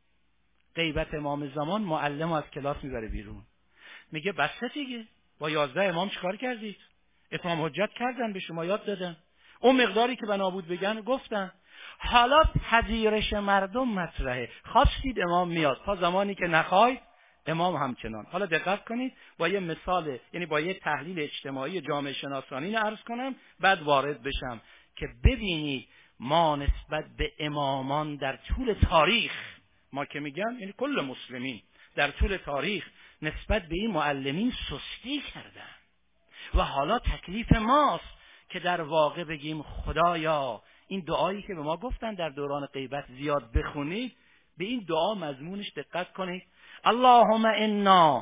غیبت امام زمان معلم از کلاس میبره بیرون، میگه بسه دیگه، با یازده امام چیکار کردید؟ اتمام حجت کردن، به شما یاد دادن، اون مقداری که بنا بود بگن گفتن. حالا پذیرش مردم مطرحه، خواستید امام میاد، تا زمانی که نخواید امام همچنان. حالا دقت کنید، با یه مثال، یعنی با یه تحلیل اجتماعی جامعه شناسانی عرض کنم، بعد وارد بشم که ببینید ما نسبت به امامان در طول تاریخ، ما که میگم یعنی کل مسلمین، در طول تاریخ نسبت به این معلمین سستی کردن و حالا تکلیف ماست که در واقع بگیم خدایا این دعایی که به ما گفتن در دوران غیبت زیاد بخونید، به این دعا مضمونش دقت کنید. اللهم انا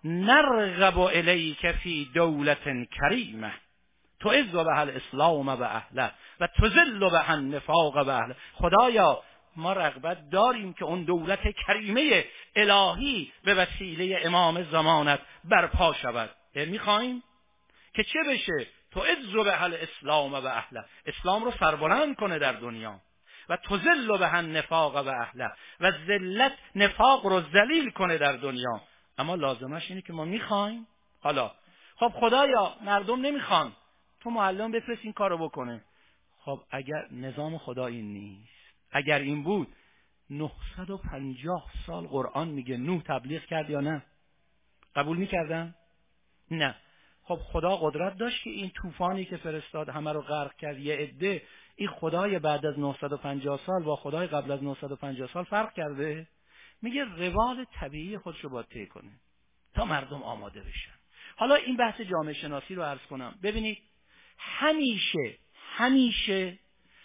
نرغب الیک فی دولت کریمه تعز بها الاسلام و اهله و تذل بها النفاق و اهله. خدایا ما رغبت داریم که اون دولت کریمه الهی به وسیله امام زمانت برپا شود. میخوایم که چه بشه؟ تعز بها الاسلام و اهله، اسلام رو سربلند کنه در دنیا، و تذل بها النفاق و اهله، و ذلت نفاق رو ذلیل کنه در دنیا. اما لازمش اینه که ما میخوایم. حالا خب خدایا مردم نمیخوان، تو معلم بفرست این کارو بکنه. خب اگر نظام خدا این نیست، اگر این بود نهصد و پنجاه سال قرآن میگه نوح تبلیغ کرد یا نه؟ قبول میکردن؟ نه. خب خدا قدرت داشت که این طوفانی که فرستاد همه رو غرق کرد یه عده، این خدای بعد از نهصد و پنجاه سال با خدای قبل از نهصد و پنجاه سال فرق کرده؟ میگه روال طبیعی خودش رو باید طی کنه تا مردم آماده بشن. حالا این بحث جامعه شناسی رو عرض کنم. ببینید همیشه همیشه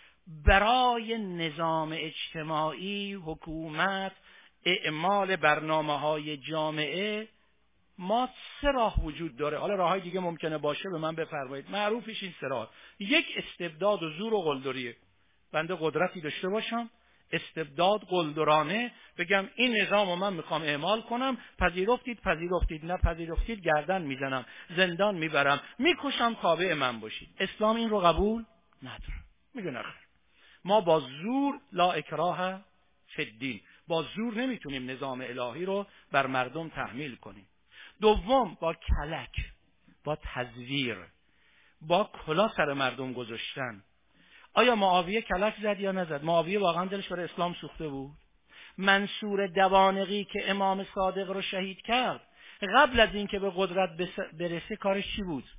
برای نظام اجتماعی، حکومت، اعمال برنامه‌های جامعه ما سه راه وجود داره. حالا راههای دیگه ممکنه باشه، به من بفرمایید. معروفش این سه راه. یک، استبداد و زور و قلدریه. بنده قدرتی داشته باشم، استبداد قلدرانه بگم این نظام رو من میخوام اعمال کنم، پذیرفتید پذیرفتید، نه پذیرفتید گردن میزنم، زندان میبرم، میکشم، تابع من باشید. اسلام این رو قبول نداره، میگه نخیر، ما با زور لا اکراه فی الدین، با زور نمیتونیم نظام الهی رو بر مردم تحمیل کنیم. دوم، با کلک، با تزویر، با کلا سر مردم گذاشتن. آیا معاویه کلک زد یا نزد؟ معاویه واقعا دلش برای اسلام سوخته بود. منصور دوانقی که امام صادق رو شهید کرد، قبل از اینکه به قدرت برسه کارش چی بود؟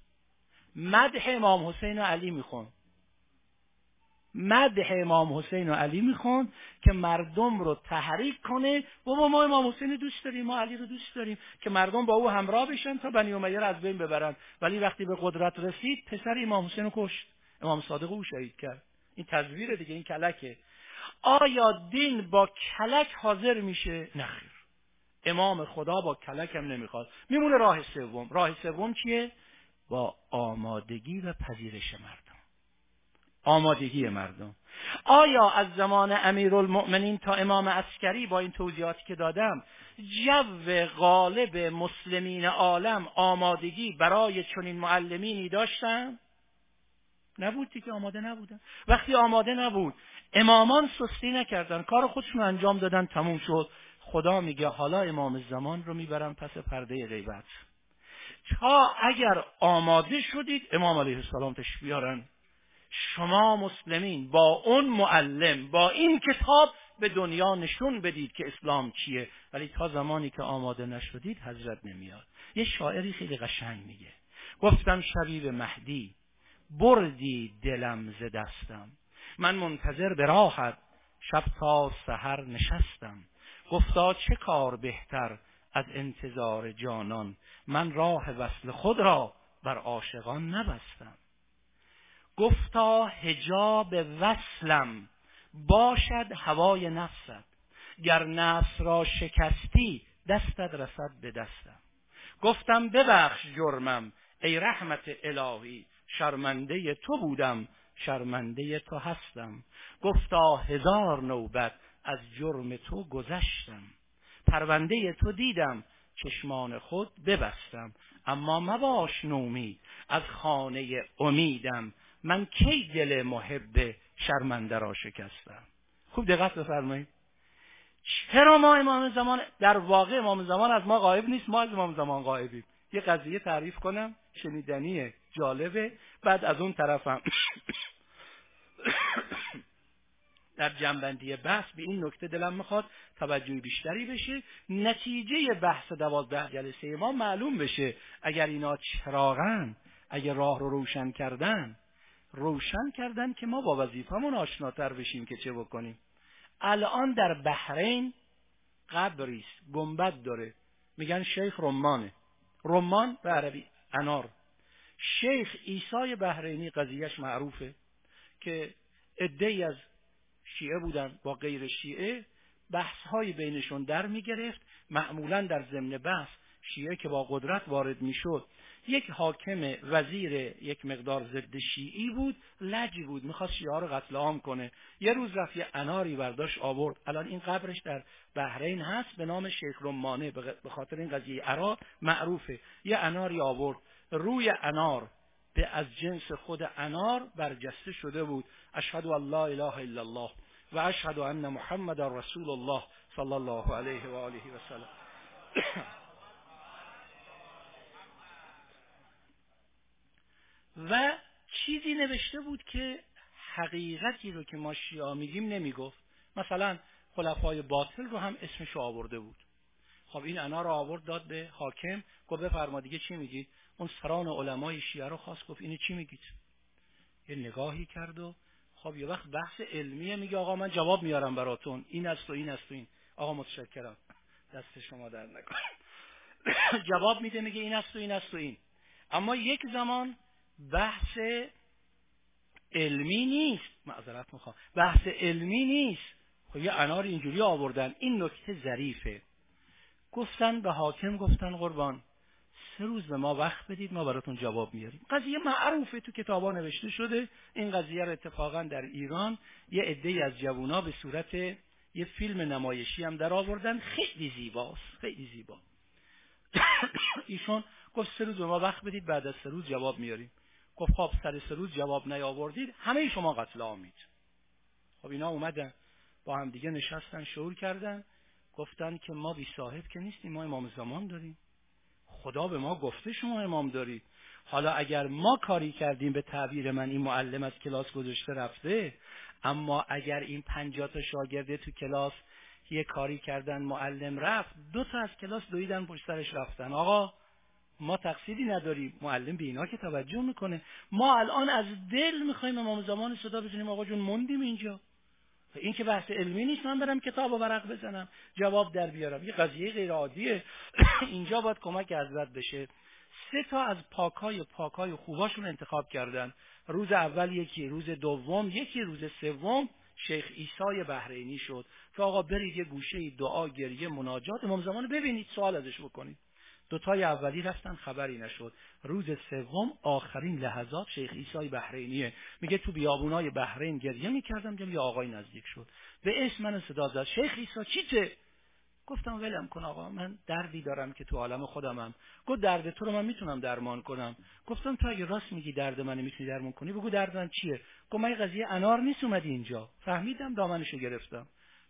مدح امام حسین و علی میخوند. مدح امام حسین و علی میخوند که مردم رو تحریک کنه، بابا ما امام حسین دوست داریم، ما علی رو دوست داریم، که مردم با او همراه بشن تا بنی امیه رو از بین ببرن. ولی وقتی به قدرت رسید پسر امام حسین رو کشت، امام صادق او شهید کرد. این تزویر دیگه، این کلکه. آیا دین با کلک حاضر میشه؟ نخیر. امام خدا با کلک هم نمیخواد. میمونه راه سوم. راه سوم چیه؟ با آمادگی و پذیرش مردم. آمادگی مردم. آیا از زمان امیرالمؤمنین تا امام عسکری با این توضیحاتی که دادم جو غالب مسلمین عالم آمادگی برای چنین معلمینی داشتن؟ نبود دیگه، آماده نبودن. وقتی آماده نبود، امامان سستی نکردن، کار خودشون انجام دادن، تموم شد. خدا میگه حالا امام زمان رو میبرم پس پرده غیبت. تا اگر آماده شدید امام علیه السلام تشریف بیارن، شما مسلمین با اون معلم، با این کتاب به دنیا نشون بدید که اسلام چیه. ولی تا زمانی که آماده نشدید حضرت نمیاد. یه شاعری خیلی قشنگ میگه، گفتم شبیب مهدی بردی دلم ز دستم، من منتظر به راهت شب تا سحر نشستم. گفتا چه کار بهتر از انتظار جانان، من راه وصل خود را بر عاشقان نبستم. گفتا حجاب وصلم باشد هوای نفست، گر نفس را شکستی دستت رسد به دستم. گفتم ببخش جرمم ای رحمت الهی، شرمنده تو بودم شرمنده تو هستم. گفتا هزار نوبت از جرم تو گذشتم، پرونده تو دیدم چشمان خود ببستم. اما مباش نومید از خانه امیدم، من کی دل محب شرمنده را شکستم. خوب دقت بفرمایید. چرا ما امام زمان، در واقع امام زمان از ما غایب نیست، ما از امام زمان غایبیم. یه قضیه تعریف کنم شنیدنیه، جالبه، بعد از اون طرفم در جنبندی بحث به این نکته دلم میخواد توجه بیشتری بشه، نتیجه بحث دوازده جلسه ما معلوم بشه. اگر اینا چراغن، اگر راه رو روشن کردن روشن کردن که ما با وظیفمون آشناتر بشیم که چه بکنیم. الان در بحرین قبریست، گنبد داره، میگن شیخ رمانه. رمان به عربی انار. شیخ عیسی بحرینی قضیهش معروفه که عده‌ای از شیعه بودن با غیر شیعه، بحث‌های بینشون در می‌گرفت. معمولاً در ضمن بحث شیعه که با قدرت وارد می‌شد، یک حاکم وزیر یک مقدار ضد شیعی بود، لجی بود، می‌خواست شیعه رو قتل عام کنه. یه روز رفت یه اناری برداشت آورد. الان این قبرش در بحرین هست به نام شیخ رمانه، به خاطر این قضیه عرا معروفه. یه اناری آورد، روی انار به از جنس خود انار برجسته شده بود اشهد ان لا اله الا الله و اشهد ان محمد رسول الله صلی الله علیه و آله و سلم. و چیزی نوشته بود که حقیقتی رو که ما شیعه میگیم نمیگفت. مثلا خلفای باطل رو هم اسمش آورده بود. خب این انا رو آورد داد به حاکم، گفت بفرما دیگه چی میگید؟ اون سران علمای شیعه رو خواست، گفت اینو چی میگید؟ یه نگاهی کرد و خب یه وقت بحث علمیه، میگه آقا من جواب میارم براتون، این است و این است و این. آقا متشکرم، دست شما در نکنه. جواب میده، میگه این است و این است و این. اما یک زمان بحث علمی نیست، معذرت میخوام، بحث علمی نیست. خب یه انار اینجوری آوردن. این نکته ظریفه. گفتن به حاکم، گفتن قربان سه روز به ما وقت بدید، ما براتون جواب میاریم. قضیه معروفه، تو کتابا نوشته شده. این قضیه رو اتفاقا در ایران یه عده‌ای از جوونا به صورت یه فیلم نمایشی هم در آوردن، خیلی زیباست، خیلی زیبا. ایشون گفت سه روز به ما وقت بدید، بعد از سه روز جواب میاریم. گفت خب سر سه روز جواب نیاوردید، همه شما قتل عامید. خب اینا اومدن با هم دیگه نشستن، شور کردن، گفتن که ما بی صاحب که نیستیم، ما امام زمان داریم. خدا به ما گفته شما امام دارید. حالا اگر ما کاری کردیم، به تعبیر من این معلم از کلاس گذاشته رفته، اما اگر این پنجاه تا شاگرده تو کلاس یه کاری کردن، معلم رفت، دو تا از کلاس دویدن پشت سرش رفتن، آقا ما تقصیری نداریم، معلم به اینا که توجه میکنه. ما الان از دل میخوایم امام زمان صدا بزنیم، آقا جون موندیم اینجا. این که بحث علمی نیست من برم کتاب و ورق بزنم جواب در بیارم. یه قضیه غیر عادیه. اینجا باید کمک حضرت بشه. سه تا از پاکای پاکای خوباشون انتخاب کردن. روز اول یکی، روز دوم یکی، روز سوم شیخ عیسی بحرینی شد که آقا برید یه گوشه دعا، گریه، مناجات امام زمان ببینید، سوال ازش بکنید. دوتای اولی رفتن، خبری نشد. روز سوم آخرین لحظات شیخ عیسی بحرینیه، میگه تو بیابونای بحرین گریه میکردم، دیدم یه آقای نزدیک شد، به اسم من صدا زد، شیخ عیسی چیته؟ گفتم ولم کن آقا، من دردی دارم که تو عالم خودمم. گفت درد تو رو من میتونم درمان کنم. گفتم تو اگه راست میگی درد من میتونی درمان کنی، بگو درد من چیه؟ گفت من قضیه انار نیست اومدی اینجا. فهمیدم، دامنشو گرفتم.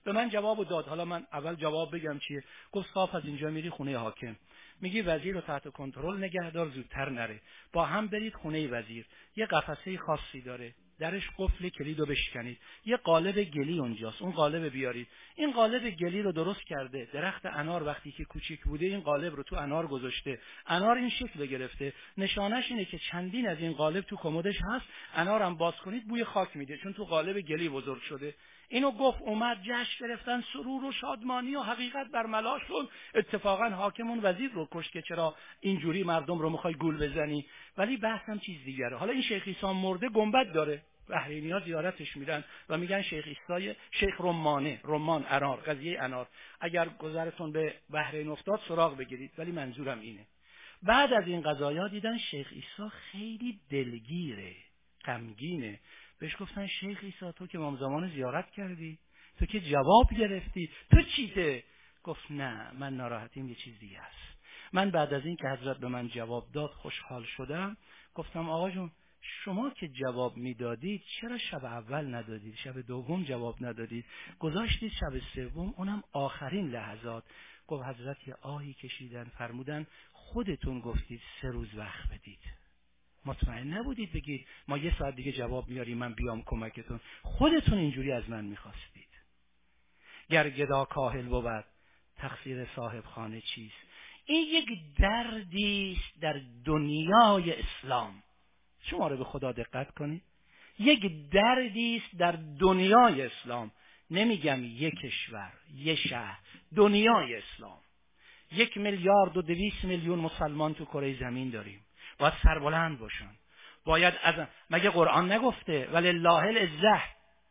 به من جواب داد. حالا من اول جواب بگم چیه. گفت صاف از اینجا میری خونه حاکم، میگی وزیر رو تحت کنترل نگهدار، زودتر نره، با هم برید خونه وزیر، یه قفسه خاصی داره، درش قفل کلیدو بشکنید، یه قالب گلی اونجاست، اون قالب بیارید. این قالب گلی رو درست کرده، درخت انار وقتی که کوچیک بوده این قالب رو تو انار گذاشته، انار این شکل گرفته، نشانش اینه که چندین از این قالب تو کمدش هست، انارم باز کنید بوی خاک میده چون تو قالب گلی بزرگ شده. اینو گفت، اومد، جشن گرفتن، سرور و شادمانی و حقیقت برملا شد. اتفاقا حاکم اون وزیر رو کشت که چرا اینجوری مردم رو میخوای گول بزنی. ولی بحثم چیز دیگره. حالا این شیخ عیسی مرده گنبد داره، بحرینی‌ها زیارتش میرن و میگن شیخ عیسی، شیخ رمانه، رمان انار، قضیه انار. اگر گذرتون به بحرین افتاد سراغ بگیرید. ولی منظورم اینه، بعد از این قضایا دیدن شیخ عیسی خیلی دلگیره، غمگینه. بهش گفتن شیخ عیسی تو که امام زمان زیارت کردی، تو که جواب گرفتی، تو چیته؟ گفت نه، من ناراحتیم یه چیز دیگه است. من بعد از این که حضرت به من جواب داد خوشحال شدم. گفتم آقا جون شما که جواب میدادید چرا شب اول ندادید، شب دوم جواب ندادید، گذاشتید شب سوم، اونم آخرین لحظات؟ گفت حضرت یه آهی کشیدن، فرمودن خودتون گفتید سه روز وقت بدید، مطمئن نبودید بگید ما یه ساعت دیگه جواب میاریم من بیام کمکتون، خودتون اینجوری از من میخواستید. گر گدا کاهل بود تقصیر صاحب خانه چیست. این یک دردی است در دنیای اسلام. شما رو به خدا دقت کنید، یک دردی است در دنیای اسلام. نمیگم یک کشور، یک شهر، دنیای اسلام. یک میلیارد و دویست میلیون مسلمان تو کره زمین داریم، باید سربلند باشن. باید از مگه قرآن نگفته ولله العزة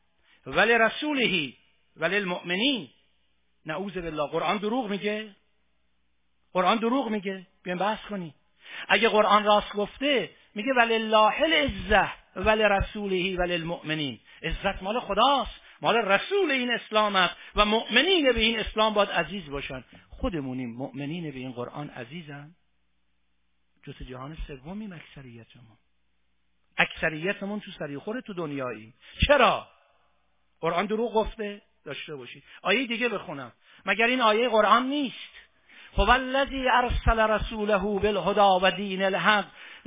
ولرسوله وللمؤمنین؟ نعوذ بالله، قرآن دروغ میگه؟ قرآن دروغ میگه؟ بیاین بحث کنی. اگه قرآن راست گفته میگه ولله العزة ولرسوله وللمؤمنین، عزت مال خداست، مال رسول این اسلام است و مؤمنین به این اسلام باید عزیز باشن. خودمونیم مؤمنین به این قرآن عزیزن؟ جز جهان سومیم اکثریتمون. اکثریتمون تو سریخور تو دنیاییم. چرا؟ قرآن دروغ گفته؟ داشته باشید. آیه دیگه بخونم. مگر این آیه قرآن نیست؟ هو الذی ارسل رسوله بالهدی و دین الحق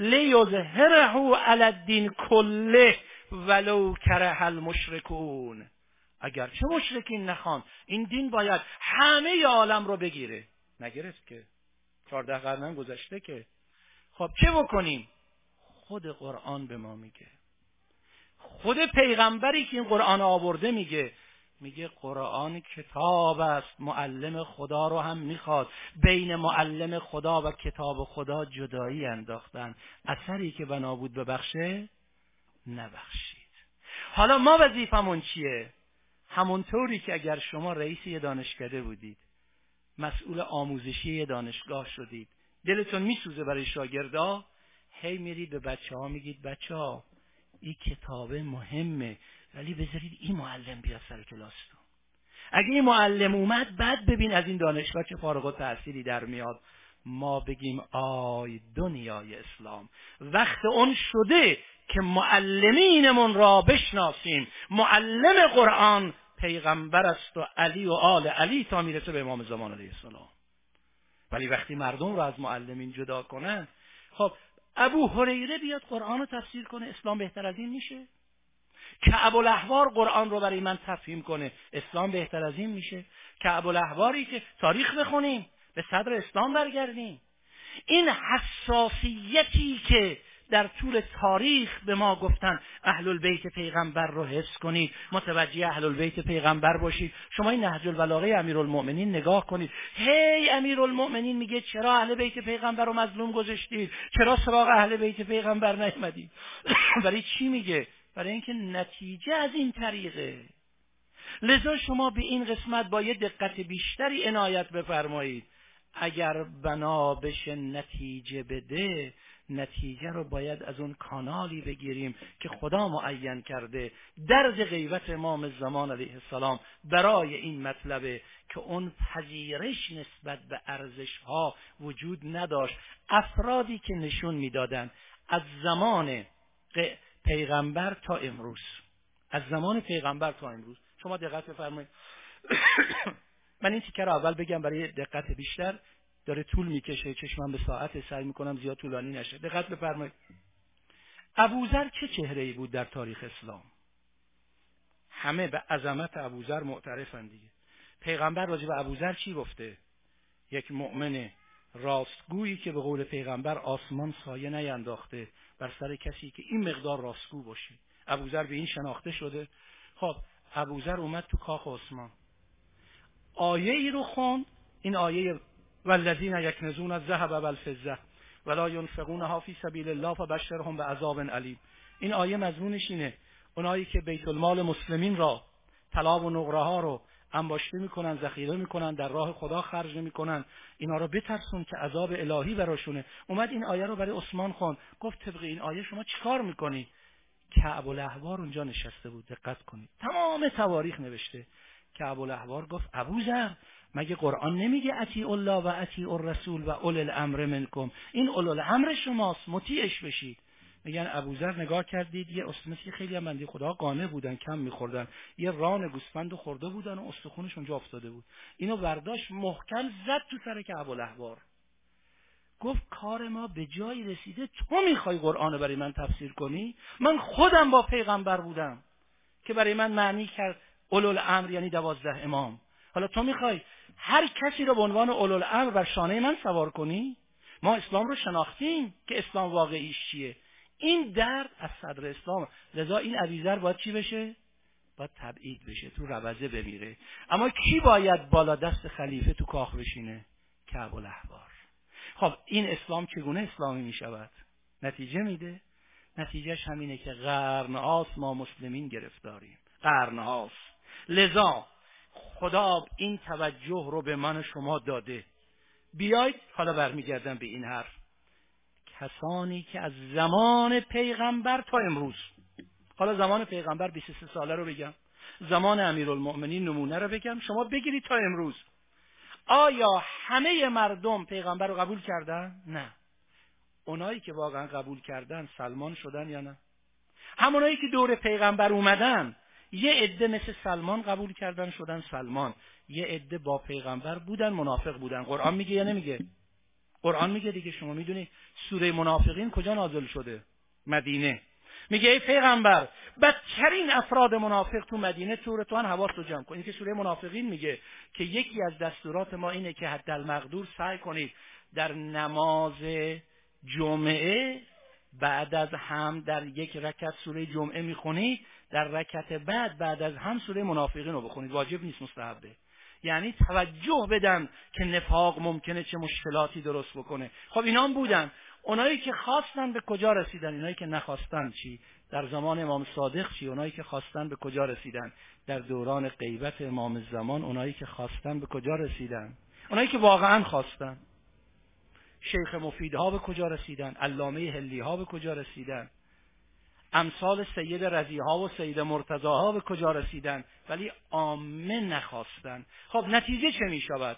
لیظهره علی الدین کله ولو کره المشرکون. اگر چه مشرکین نخوان، این دین باید همه عالم رو بگیره. نگرفت که، چهارده قرن گذشته که. خب چه بکنیم؟ خود قرآن به ما میگه، خود پیغمبری که این قرآن آورده میگه، میگه قرآن کتاب است، معلم خدا رو هم میخواد. بین معلم خدا و کتاب خدا جدایی انداختن. اثری که بنا بود ببخشه نبخشید. حالا ما وظیفمون چیه؟ همونطوری که اگر شما رئیس یه دانشکده بودید، مسئول آموزشی یه دانشگاه شدید، دلتون میسوزه برای شاگردا، هی میرید به بچه ها میگید بچه ها این کتاب مهمه ولی بذارید این معلم بیاد سر کلاستون. اگه این معلم اومد بعد ببین از این دانشگاه چه فارغ التحصیلی در میاد. ما بگیم آی دنیای اسلام، وقت اون شده که معلمینمون را بشناسیم. معلم قرآن پیغمبر است و علی و آل علی تا میرسه به امام زمان علیه السلام. ولی وقتی مردم را از معلمین جدا کنن، خب ابو هریره بیاد قرآن رو تفسیر کنه، اسلام بهتر از این میشه؟ کعب الاحبار قرآن رو برای من تفهیم کنه، اسلام بهتر از این میشه؟ کعب الاحباری که تاریخ بخونیم، به صدر اسلام برگردیم. این حساسیتی که در طول تاریخ به ما گفتن اهل البیت پیغمبر رو حفظ کنید، متوجه اهل البیت پیغمبر باشید. شما این نهج البلاغه امیرالمؤمنین نگاه کنید. هی امیرالمؤمنین میگه چرا اهل بیت پیغمبر رو مظلوم گذاشتید؟ چرا سراغ اهل بیت پیغمبر نیامدید؟ برای چی میگه؟ برای اینکه نتیجه از این طریقه. لذا شما به این قسمت با یه دقت بیشتری عنایت بفرمایید. اگر بنا بشه نتیجه بده، نتیجه رو باید از اون کانالی بگیریم که خدا معین کرده. درد غیبت امام زمان علیه السلام برای این مطلبه که اون پذیرش نسبت به ارزش ها وجود نداشت. افرادی که نشون میدادن از زمان پیغمبر تا امروز، از زمان پیغمبر تا امروز، شما دقت بفرمایید من این تیکه رو اول بگم برای دقت بیشتر، داره طول میکشه، چشمم به ساعت، سعی میکنم زیاد طولانی نشه. دقت بفرمایید. ابوذر چه چهره‌ای بود در تاریخ اسلام؟ همه به عظمت ابوذر معترفن دیگه. پیغمبر راجع به ابوذر چی گفته؟ یک مؤمن راستگویی که به قول پیغمبر آسمان سایه نینداخته بر سر کسی که این مقدار راستگو باشه. ابوذر به این شناخته شده. خب ابوذر اومد تو کاخ عثمان، آیه ای رو خوند، این آیه والذین یکنزون الذهب والفضه ولا ينفقونها فی سبیل الله فبشرهم بعذاب علیم. این آیه مضمونش اینه اونایی که بیت المال مسلمین را، طلا و نقره ها رو انباشته میکنن، ذخیره میکنن، در راه خدا خرج نمیکنن، اینا رو بترسون که عذاب الهی براشونه. اومد این آیه رو برای عثمان خوند، گفت طبق این آیه شما چیکار میکنی؟ کعب الاحبار اونجا نشسته بود. دقت کنید، تمام تواریخ نوشته. کعب الاحبار گفت ابوذر مگه قرآن نمیگه اطیعوا الله و اطیعوا الرسول و اولی الامر منکم؟ این اولی الامر شماست، مطیعش بشید. میگن ابوذر نگاه کردید یه اسمسی، خیلی هم بنده خدا قانع بودن، کم میخوردن، یه ران گوسفند خورده بودن و استخونش اونجا افتاده بود. اینو برداشت محکم زد تو سر کعب الاحبار، گفت کار ما به جایی رسیده تو میخوای قرآن برای من تفسیر کنی؟ من خودم با پیغمبر بودم که برای من معنی کرد اولوالامر یعنی دوازده امام. حالا تو میخوای هر کسی رو به عنوان اولوالامر بر شانه من سوار کنی؟ ما اسلام رو شناختیم که اسلام واقعیش چیه. این درد از صدر اسلام، لذا این ابوذر باید چی بشه؟ باید تبعید بشه، تو روزه بمیره. اما کی باید بالا دست خلیفه تو کاخ بشینه؟ کعب الاحبار. خب این اسلام چگونه اسلامی می شود؟ نتیجه میده؟ نتیجهش همینه که قرنهاست ما مسلمین گرفتاریم، قرنهاست. لذا خدا این توجه رو به من و شما داده. بیایید حالا برمیگردم به این حرف، کسانی که از زمان پیغمبر تا امروز، حالا زمان پیغمبر بیست و سه ساله رو بگم، زمان امیرالمؤمنین نمونه رو بگم، شما بگیرید تا امروز، آیا همه مردم پیغمبر رو قبول کردن؟ نه. اونایی که واقعا قبول کردن سلمان شدن یا نه؟ همونایی که دور پیغمبر اومدن یه عده مثل سلمان قبول کردن شدن سلمان، یه عده با پیغمبر بودن منافق بودن. قرآن میگه یا نمیگه؟ قرآن میگه دیگه. شما میدونی سوره منافقین کجا نازل شده؟ مدینه. میگه ای پیغمبر بدترین افراد منافق تو مدینه طور تو ان حواس رو جمع کن. این که سوره منافقین میگه که یکی از دستورات ما اینه که حد المقدور سعی کنید در نماز جمعه بعد از هم در یک رکعت سوره جمعه میخونید، در رکعت بعد بعد از هم سوره منافقین رو بخونید. واجب نیست، مستحبه. یعنی توجه بدن که نفاق ممکنه چه مشکلاتی درست بکنه. خب اینا هم بودن. اونایی که خواستن به کجا رسیدن؟ اونایی که نخواستن چی؟ در زمان امام صادق چی؟ اونایی که خواستن به کجا رسیدن؟ در دوران غیبت امام زمان اونایی که خواستن به کجا رسیدن؟ اونایی که واقعا خواستن. شیخ مفیدها به کجا رسیدن؟ علامه هلیها به کجا رسیدن؟ امثال سید رضیها و سید مرتضاها به کجا رسیدن؟ ولی عامه نخواستن. خب نتیجه چه می شود؟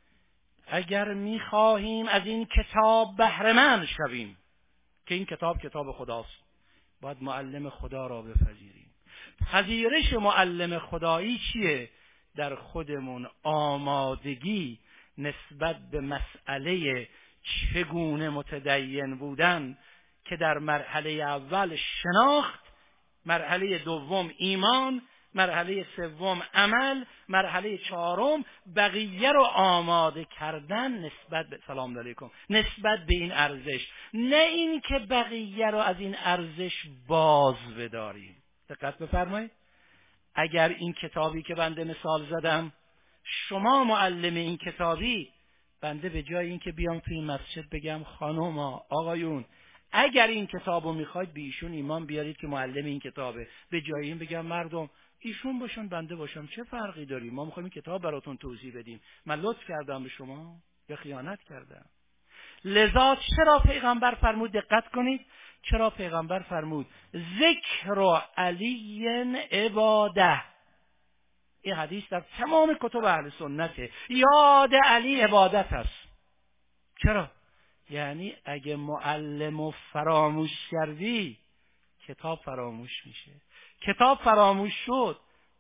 اگر می خواهیم از این کتاب بهره مند شویم، که این کتاب کتاب خداست، باید معلم خدا را بپذیریم. پذیرش معلم خدایی چیه؟ در خودمون آمادگی نسبت به مسئله چگونه متدین بودن، که در مرحله اول شناخت، مرحله دوم ایمان، مرحله سوم عمل، مرحله چهارم بقیه رو آماده کردن نسبت به سلام علیکم، نسبت به این ارزش. نه این که بقیه رو از این ارزش باز بداریم. دقت بفرمایید. اگر این کتابی که بنده مثال زدم شما معلم این کتابی، بنده به جای این که بیام توی این مسجد بگم خانوما آقایون اگر این کتابو میخواید به ایشون ایمان بیارید که معلم این کتابه، به جای این بگم مردم ایشون باشن بنده باشم، چه فرقی داری؟ ما میخوایم این کتاب براتون توضیح بدیم. من لطف کردم به شما یا خیانت کردم؟ لذا چرا پیغمبر فرمود؟ دقت کنید، چرا پیغمبر فرمود ذکر علی عباده؟ این حدیث در تمام کتب اهل سنته. یاد علی عبادت است. چرا؟ یعنی اگه معلمو فراموش کردی کتاب فراموش میشه. کتاب فراموش شد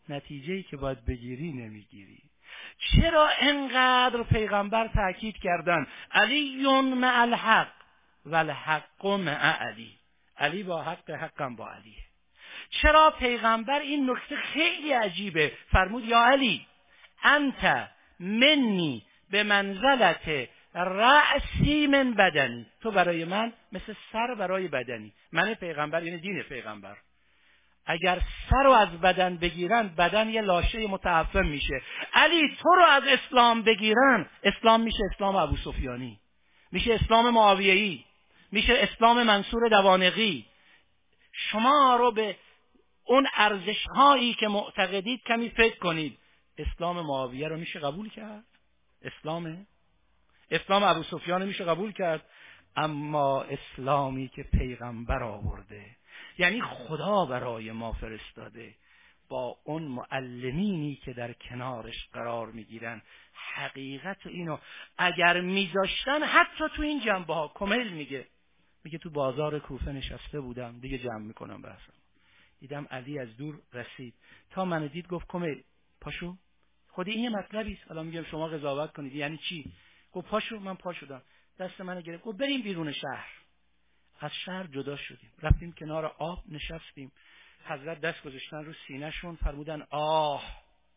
نتیجه‌ای که باید بگیری نمیگیری. چرا انقدر پیغمبر تأکید کردن علی مع الحق و الحق مع علی، علی با حق، حقم با علیه؟ چرا پیغمبر این نکته خیلی عجیبه فرمود یا علی انت منی به منزلت رأسی من بدنی، تو برای من مثل سر برای بدنی. من پیغمبر یعنی دین پیغمبر. اگر سر رو از بدن بگیرن بدن یه لاشه متعفن میشه. علی تو رو از اسلام بگیرن اسلام میشه اسلام ابو سفیانی، میشه اسلام معاویه‌ای، میشه اسلام منصور دوانقی. شما رو به اون ارزش هایی که معتقدید کمی فکر کنید. اسلام معاویه رو میشه قبول کرد؟ اسلامه؟ اسلام ابو سفیان میشه قبول کرد؟ اما اسلامی که پیغمبر آورده، یعنی خدا برای ما فرستاده، با اون معلمینی که در کنارش قرار میگیرن، حقیقت اینو اگر میذاشتن حتی تو این جنبه ها. کمیل میگه میگه تو بازار کوفه نشسته بودم، دیگه جمع میکنم بحثم، دیدم علی از دور رسید، تا منو دید گفت کمیل پاشو. خودی این یه مطلبی است، حالا میگم شما قضاوت کنید یعنی چی. گفت پاشو. من پا شدم، دست منو گرفت گفت بریم بیرون شهر. از شهر جدا شدیم، رفتیم کنار آب نشستیم. حضرت دست گذاشتن رو سینه‌شون، فرمودن آه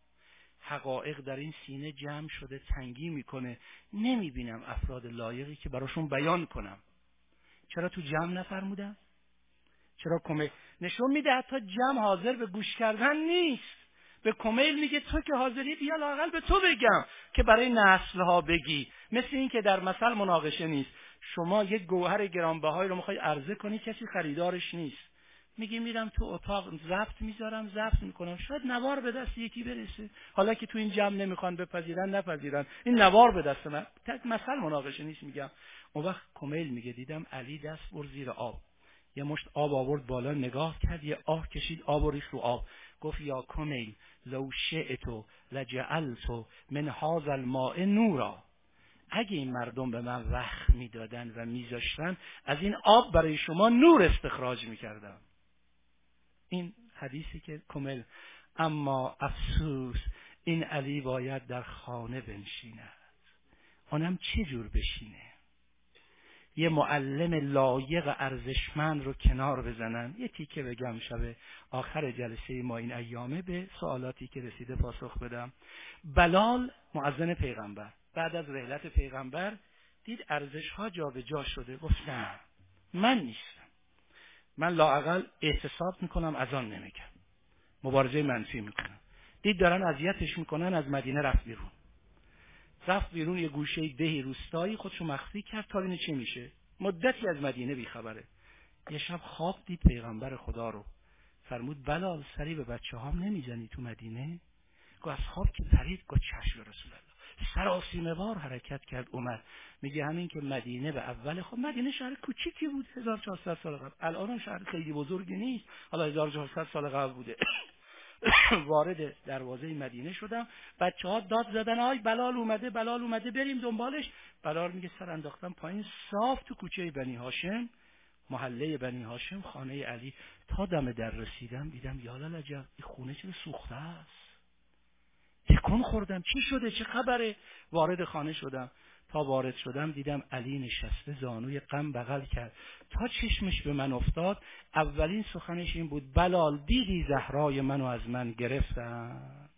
حقایق در این سینه جمع شده، تنگی میکنه، نمیبینم افراد لایقی که براشون بیان کنم. چرا تو جمع نفرمودن؟ چرا کمیل نشون میده حتی جمع حاضر به گوش کردن نیست. به کمیل میگه تو که حاضری بیا لااقل به تو بگم که برای نسلها بگی. مثل این که در مثل مناقشه نیست. شما یک گوهر گرانبهایی رو میخوای عرضه کنی، کسی خریدارش نیست، میگی میرم تو اتاق ضبط میذارم ضبط میکنم، شاید نوار به دست یکی برسه. حالا که تو این جمع نمیخوان بپذیرن نپذیرن، این نوار به دست من. تک مثل مناقشه نیست. میگم اون وقت کمیل میگه دیدم علی دست بر زیر آب، یه مشت آب آورد بالا، نگاه کرد، یه آه کشید، آب و ریخت رو آب. گفت یا کمیل لو شئتو لجعلتو من هذا الماء نورا، اگه این مردم به من وقت میدادن و میذاشتن از این آب برای شما نور استخراج میکردم. این حدیثی که کمیل. اما افسوس این علی باید در خانه بنشیند. اونم چه جور بشینه؟ یه معلم لایق ارزشمند رو کنار بزنن. یه تیکه بگم شب آخر جلسه ما این ایامه به سوالاتی که رسیده پاسخ بدم. بلال مؤذن پیغمبر بعد از رحلت پیغمبر دید ارزش ها جا به جا شده، گفت نه من نیستم، من لااقل احتساب میکنم اذان نمیگم، مبارزه منفی میکنم. دید دارن اذیتش میکنن، از مدینه رفت بیرون. رفت بیرون یه گوشه دهی روستایی خودشو مخفی کرد تا ببینه چی میشه. مدتی از مدینه بیخبره. یه شب خواب دید پیغمبر خدا رو. فرمود بلال سری به بچه هام نمیزنی تو مدینه؟ گو از خواب که پرید، گو چشم رسول الله. سراسیمه وار حرکت کرد اومد. میگه همین که مدینه به اول خب مدینه شهر کوچیکی بود هزار و چهارصد سال قبل، الان شهر خیلی بزرگی نیست، حالا هزار و چهارصد سال قبل بوده. وارد دروازه مدینه شدم، بچه‌ها داد زدن آی بلال اومده بلال اومده بریم دنبالش. بلال میگه سر انداختم پایین، صاف تو کوچه بنی هاشم، محله بنی هاشم، خانه علی. تا دم در رسیدم دیدم یالا لجب این خونه چرا سوخته است. تکون خوردم چی شده چه خبره؟ وارد خانه شدم. تا وارد شدم دیدم علی نشسته زانوی غم بغل کرد. تا چشمش به من افتاد اولین سخنش این بود بلال دیدی زهرای منو از من گرفتن؟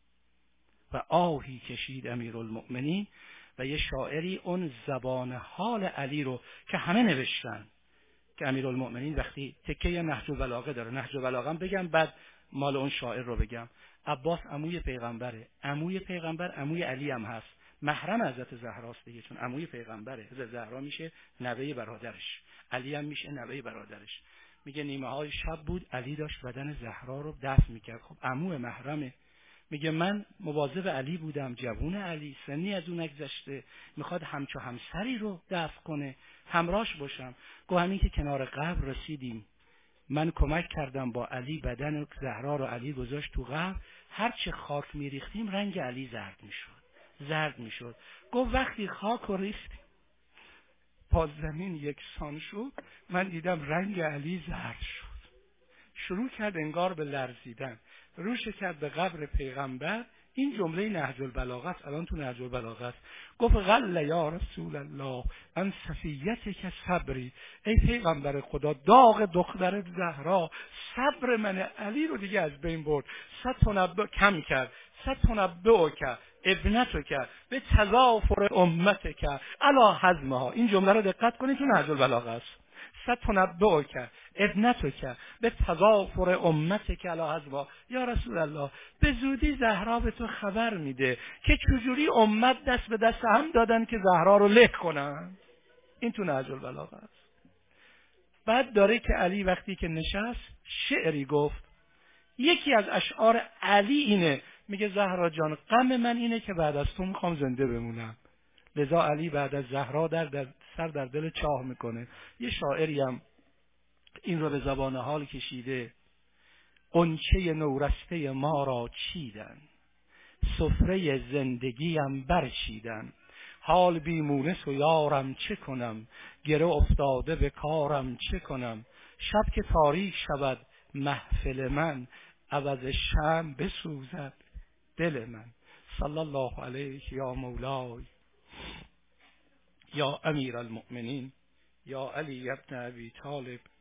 و آهی کشید امیرالمؤمنین. و یه شاعری اون زبان حال علی رو که همه نوشتن که امیرالمؤمنین وقتی تکه نهج البلاغه داره، نهج البلاغه بگم بعد مال اون شاعر رو بگم. عباس عموی پیغمبره، عموی پیغمبر عموی علی هم هست، محرم حضرت زهراست دیگه، چون عموی پیغمبره. حضرت زهرا میشه نوه برادرش، علی هم میشه نوه برادرش. میگه نیمه های شب بود علی داشت بدن زهرا رو دفن میکرد. خب عمو محرمه. میگه من مواظب علی بودم، جوون علی، سنی از اون نگذشته، میخواد همچو همسری رو دفن کنه، همراهش باشم. گو همین که کنار قبر رسیدیم من کمک کردم با علی بدن زهرا رو علی گذاشت تو قبر، هر چه خاک میریختیم رنگ علی زرد میشد زرد میشد. گفت وقتی خاک رو ریختیم پا زمین یکسان شد من دیدم رنگ علی زرد شد. شروع کرد انگار به لرزیدن، روش کرد به قبر پیغمبر. این جمله نهج البلاغه است، الان تو نهج البلاغه است. گفت غل یا رسول الله ان صفیتک صبری، ای پیغمبر خدا داغ دختر زهرا صبر من علی رو دیگه از بین برد. ستنبه کم کرد، ستنبه کرد ابنتو کرد به تضافر امت کرد علا حزمها. این جمله رو دقت کنید تو نهج البلاغه است. ستنبه کرد ابنتو کرد به تضافر امت که علا حزمها. یا رسول الله به زودی زهرا به تو خبر میده که چجوری امت دست به دست هم دادن که زهرا رو له کنن. این تو نهج البلاغه است. بعد داره که علی وقتی که نشست شعری گفت. یکی از اشعار علی اینه، میگه زهرا جان غم من اینه که بعد از تو میخوام زنده بمونم. لذا علی بعد از زهرا در, در سر در دل چاه میکنه. یه شاعری هم این رو به زبان حال کشیده. غنچه نورسته ما را چیدن، سفره زندگیم برچیدن، حال بیمونس و یارم چه کنم، گره افتاده به کارم چه کنم، شب که تاریک شود محفل من، عوض شمع بسوزد دل من. صلی الله علیه یا مولای یا امیر المؤمنین یا علی ابن ابی طالب